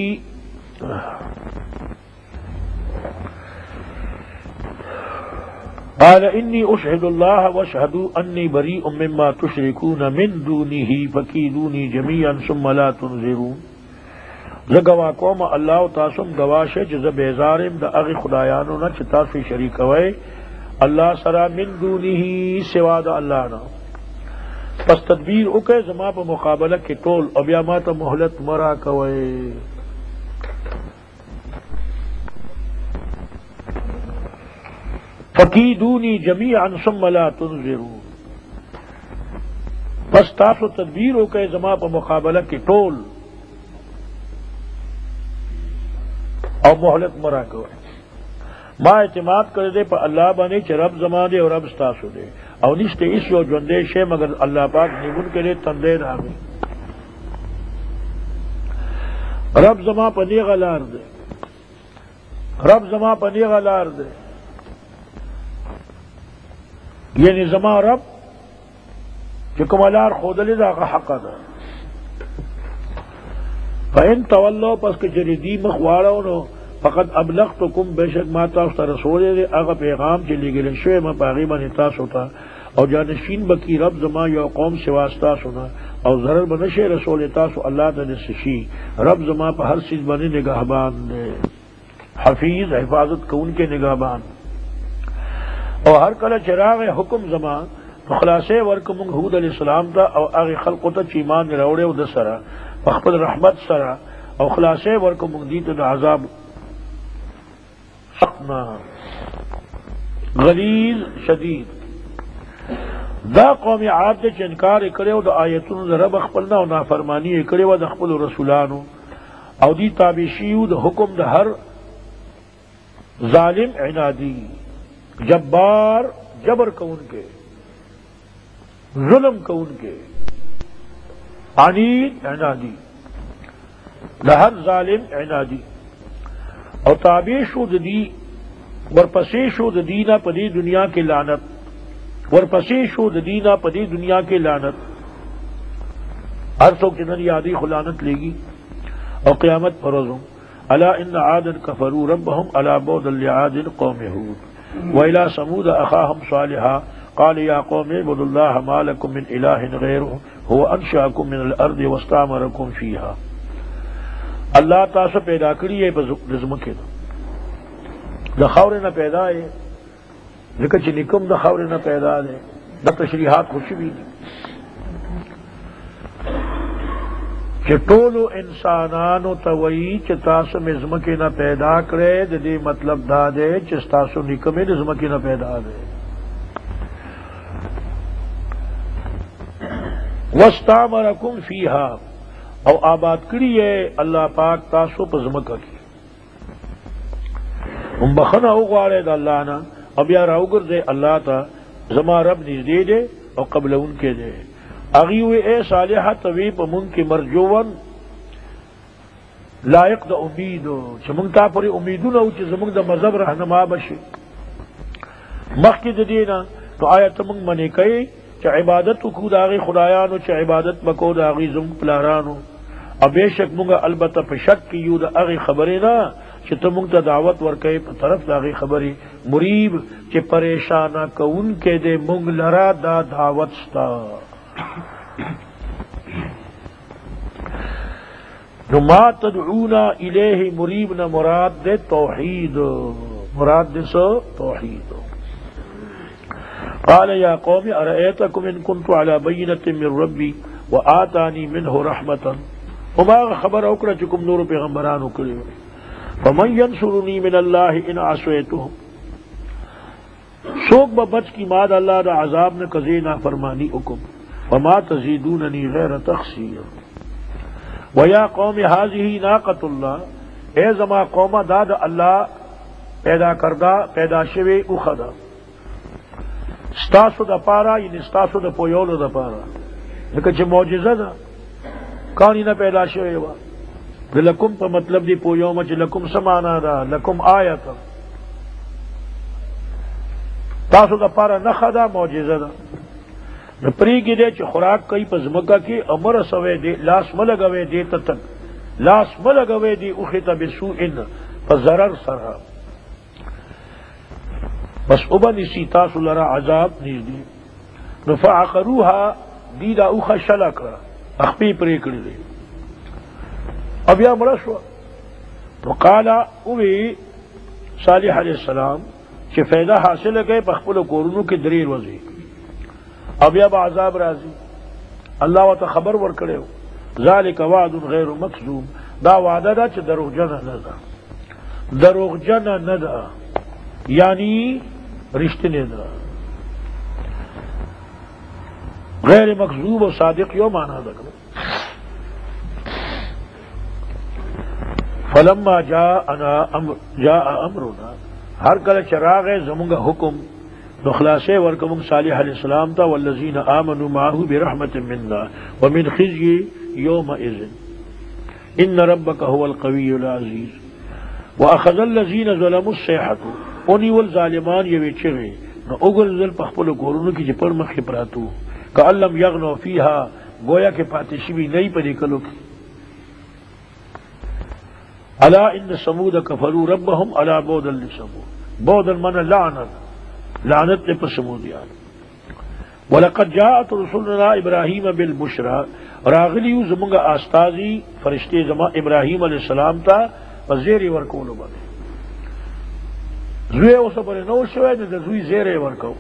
قال انی اشهد الله واشهد انی بریء مما تشرکون من دونه فکیدونی جمیعا ثم لا تنظرون زه گواہ کوم الله او تاسم گواشه چې زه بیزار یم د هغې خدایانو نه چې تاسو یې شریکوئ اللہ سرا من دونه سوا دا اللہ نا پس تدبیر اکے زما پا مقابلہ کی طول او بیا ما تا محلت مرا کوئے فکیدونی جمیعا ثم لا تنظرون پس تاسو تدبیر اکے زما پا مقابلہ کی طول او محلت مرا کوئے ما اعتماد کر دے پا اللہ بانے چھ رب زمان دے اور رب ستاسو دے او نشتے اس یو جوندے شے مگر اللہ پاک نیمون کے لئے تندے راگے رب زمان پا نیغا لار دے رب زمان پا نیغا لار دے یعنی زمان رب چکم لار خودلی دا حق دا فا ان تولو پس کے جریدی مخوارا انہو فقط ابلغتکم بیشک ما تاسو ته رسول دے اغا پیغام چی لگلن شوی ما پاغی بانی تاسو تا او جانشین بکی رب زما یو قوم سواستا سنا او ضرر بنشی رسول تاسو اللہ تا نسشی رب زما پا ہر چیز بنی نگہبان دے حفیظ حفاظت کون کے نگہبان او ہر کل چراغ حکم زما خلاصے ورکمونگ حود علیہ السلام تا او اغی خلقو تا چیمان روڑے و دسرا فخبر رحمت سرا او خلاصے ورکمونگ دیتا دا عذاب غلیظ شدید دا قوم عاد دے چھ انکار کرے و دا آیتون دا رب اخپلنا و نافرمانی کرے و دا اخپل رسولانو او دی تابشیو دا حکم دا ہر ظالم عنادی جبار جبر کون کے ظلم کون کے عنید عنادی دا ہر ظالم عنادی اور تابع شد دی ورپسے شد دینا پدی دنیا کے لعنت ورپسے شد دینا پدی دنیا کے لعنت ہر سو کی نن یادی خلانت لے گی اور قیامت پروزوں الا ان عادا کفروا ربهم الا بعدا لعاد قوم هود والى ثمود اخاهم صالحا قال يا قوم اعبدوا الله ما لكم من اله غيره هو انشاكم من الارض واستعمركم فيها. اللہ تاسو پیدا کړی یې په زمکه د خاورې نه پیدا یې ځکه چې نکم د خاورې نه پیدا دی. د تشریحات خوشبي دي چې ټولو انسانانو ته وایي چې تاسو مې زمکې نه پیدا کړی، د دې مطلب دا دی چې تاسو نکم یې د زمکې نه پیدا دی. واستعمرکم فیها او آباد کړی یې الله پاک تاسو په زمکه کې. هم بخنه وغواړئ د الله نه او بیا راوګرځئ الله ته زما رب نږدې دی او قبلونکی دی. اغي وی اے صالحہ توی په مونږ کې مرجوون لائق د امید چې مونږ ته پرې امیدونه او چې زمونږ د مذهب رهنما بشي. مخکې د دې نه نو آیا ته مونږ منې کوي چې عبادت وکړو د هغې خدایانو چې عبادت به کوو د هغې زموږ پلارانو، او بېشک مونږ البته په شک کې یو د هغې خبرې نه چې ته مونږ ته دعوت ورکوې په طرف د هغې خبرې. مریب چې پریشانه کوونکی دی مونږ لره دا دعوت ستا. نو ما تدعونا الیہ مریب نہ مراد دے توحید، مراد دے سو توحید. قال یا قوم ارأیتکم ان کنت علی بینۃ من ربی وآتانی منہ رحمۃ. وما خبر اوکړه چې کوم نور پیغمبرانو کړي. فمن ینصرنی من اللہ ان عصیتہ، څوک به بچ کی ما د الله د عذاب نه کزی نافرمانی وکم. وما تزیدوننی غیر تخسیر. ویا قوم هذه ناقۃ اللہ، اے زما قوم دا د الله پیدا کردہ پیدا شوی اوخدا ستاسو د پارا یعنی ستاسو د پویولو د پارا، لکه چې معجزه ده کانی نه پیدا شوی و. د لکم په مطلب دی پویوم چې لکم سمانا ده لکم آیت، تاسو د پارا نه خدا معجزه ده. نو پریږدی دی چې خوراک کوي په ځمکه کې امر سوی دی، لاس ملګوي دی ته تک لاس ملګوي دی اوخې ته بسوء په ضرر سره، بس وبنیسي تاسو لره عذاب نږدې. نو فعقروها دی دا اوخه شله کړه، اخپې پرې کړې دی او بیا مړه شوه. نو قال اوی صالح علیہ السلام چې فایده حاصله کوي په خپلو کورونو کې 3 ورځې او بیا به عذاب راځي. الله ورته خبر ورکړی ذالک وعد غیر مکذوب، دا وعده ده چې دروغجنه نه ده، دروغجنه نه ده یعنی رښتینې ده. غیر مکذوب او صادق یو معنا ده. فلما جاء امرنا، ہر کله چراغ زمونږ حکم نو خلاصے ورکم صالح علیہ السلام تا والذین آمنوا معه برحمت منا ومن خزي يومئذ ان ربك هو القوي العزيز. واخذ الذين ظلموا الصيحة، اونی والظالمان یوی چغی نو اگرزل پخپل کورونو کی چې پر مخې پراتو کأن لم یغنوا فیها، گویا کہ پاتې شوي نئی پدې کلو کی. الا ان ثمود كفروا ربهم الا بعدا لثمود، بعدا من لعنت، لعنت نے پر سمودیان. ولقد جاءت رسلنا ابراہیم بالبشرى، راغلی زمونږ استازی فرشتے زما ابراہیم علیہ السلام تا زیر ورکولو باندې. زوی اوس پر نو شوی د زوی زیر ورکو.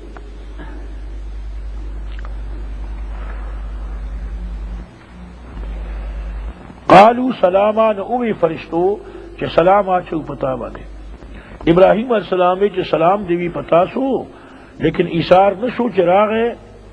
قالوا سلاما، نووی فرشتو چې سلام اچو پتا باندې. ابراہیم علیہ السلام چې سلام دیوی پتا سو، لیکن ایثار نشو چې راغې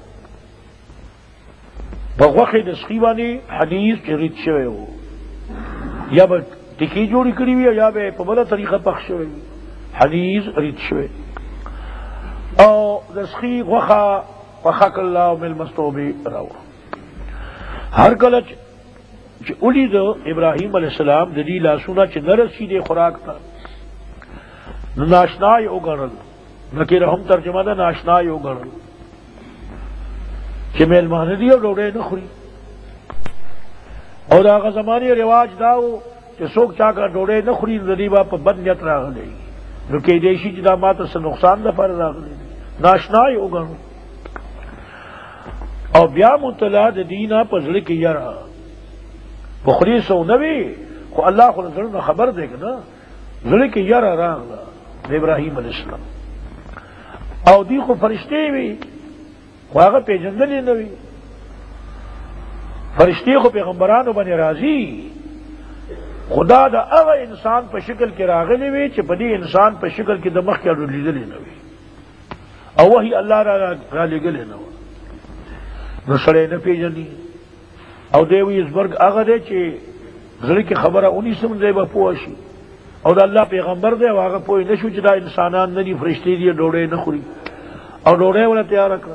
په غوښې د سخي باندې حدیث چې ریت شوی و، یا به ټکی جوړی کړی وي یا به په بله طریقه پخ شوی وي، حدیث ریت شوی. او د سخي غوښه پخه کړله او مېلمستوبې راوړه. هر کله چې ولید ابراهیم علیہ السلام د دې لاسونه چې نه رسېدې خوراک ته، نو ناشنا یې وګڼل، نکره هم ترجمه ده ناشنا یې وګڼل چې میلمانه دي او ډوډۍ نه خوري. اور هغه زمانه رواج داو چې څوک چا کا ډوډۍ نه خوري ندی با په بد نیت راغلی نو کې دیشي چې دا ماته څه نقصان ده پر راغلی ناشنای وګڼو او بیا مطلع د دینه په ځل کې یاره بخری سو نبی خو الله خو زړه خبر دی کنه ځل کې یاره راغله د ابراهیم علیه السلام او دی خو فرشتي وي خو هغه پیژندلې نه وي فرشتي خو پیغمبرانو باندې راځي خدا دا هغه انسان په شکل کې راغلی وي چې په دې انسان په شکل کې د مخ کې لیدلې نه وي او وحي الله را لګلې نه و نو سره نه پیژني او دی وی زبرګ هغه دی چې زړه کې خبره اونې سم دی به پوه شي او د الله پیغمبر دی او هغه پوه نه شو چې دا انسانان نه دي فرشتي دي ډوډۍ نه خوري او ډوډۍ ولا تیار کړه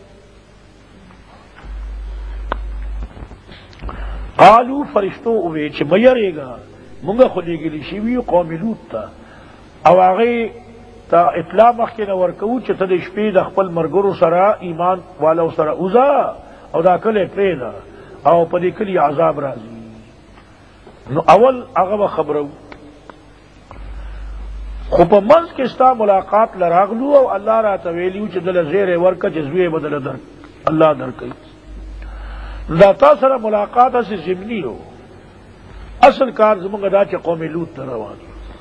قالو فرشتو اوې چې مېریګا مونږ خو لګلی شي وی قوم لوط ته او هغه تا اطلاع مخکې نه ورکو چې ته د شپې د خپل مرګرو سره ایمان والو سره اوزا او دا کله پرېدا او په دې کلی عذاب راځي نو اول هغه خبرو خو په منځ کې ستا ملاقات لراغلو او الله را تویلیو چې دل زیره ورکه چې زوی بدل در الله درکې دا تاسو سره ملاقات اسې زمینی هو اصل کار زموږ دا چې قوم لوط ته روان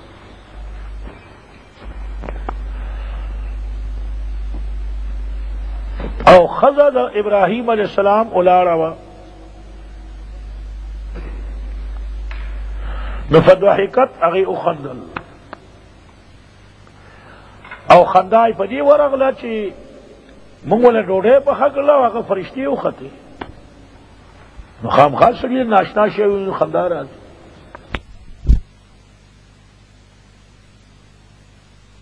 او خزه د ابراهیم علیه السلام اولاړه نو فضحکت هغه او خندل او خندای په دې ورغله چې موږ له ډوډۍ په حق له هغه فرشتي وخته نو خامخا سړي ناشنا شوی خندا راځي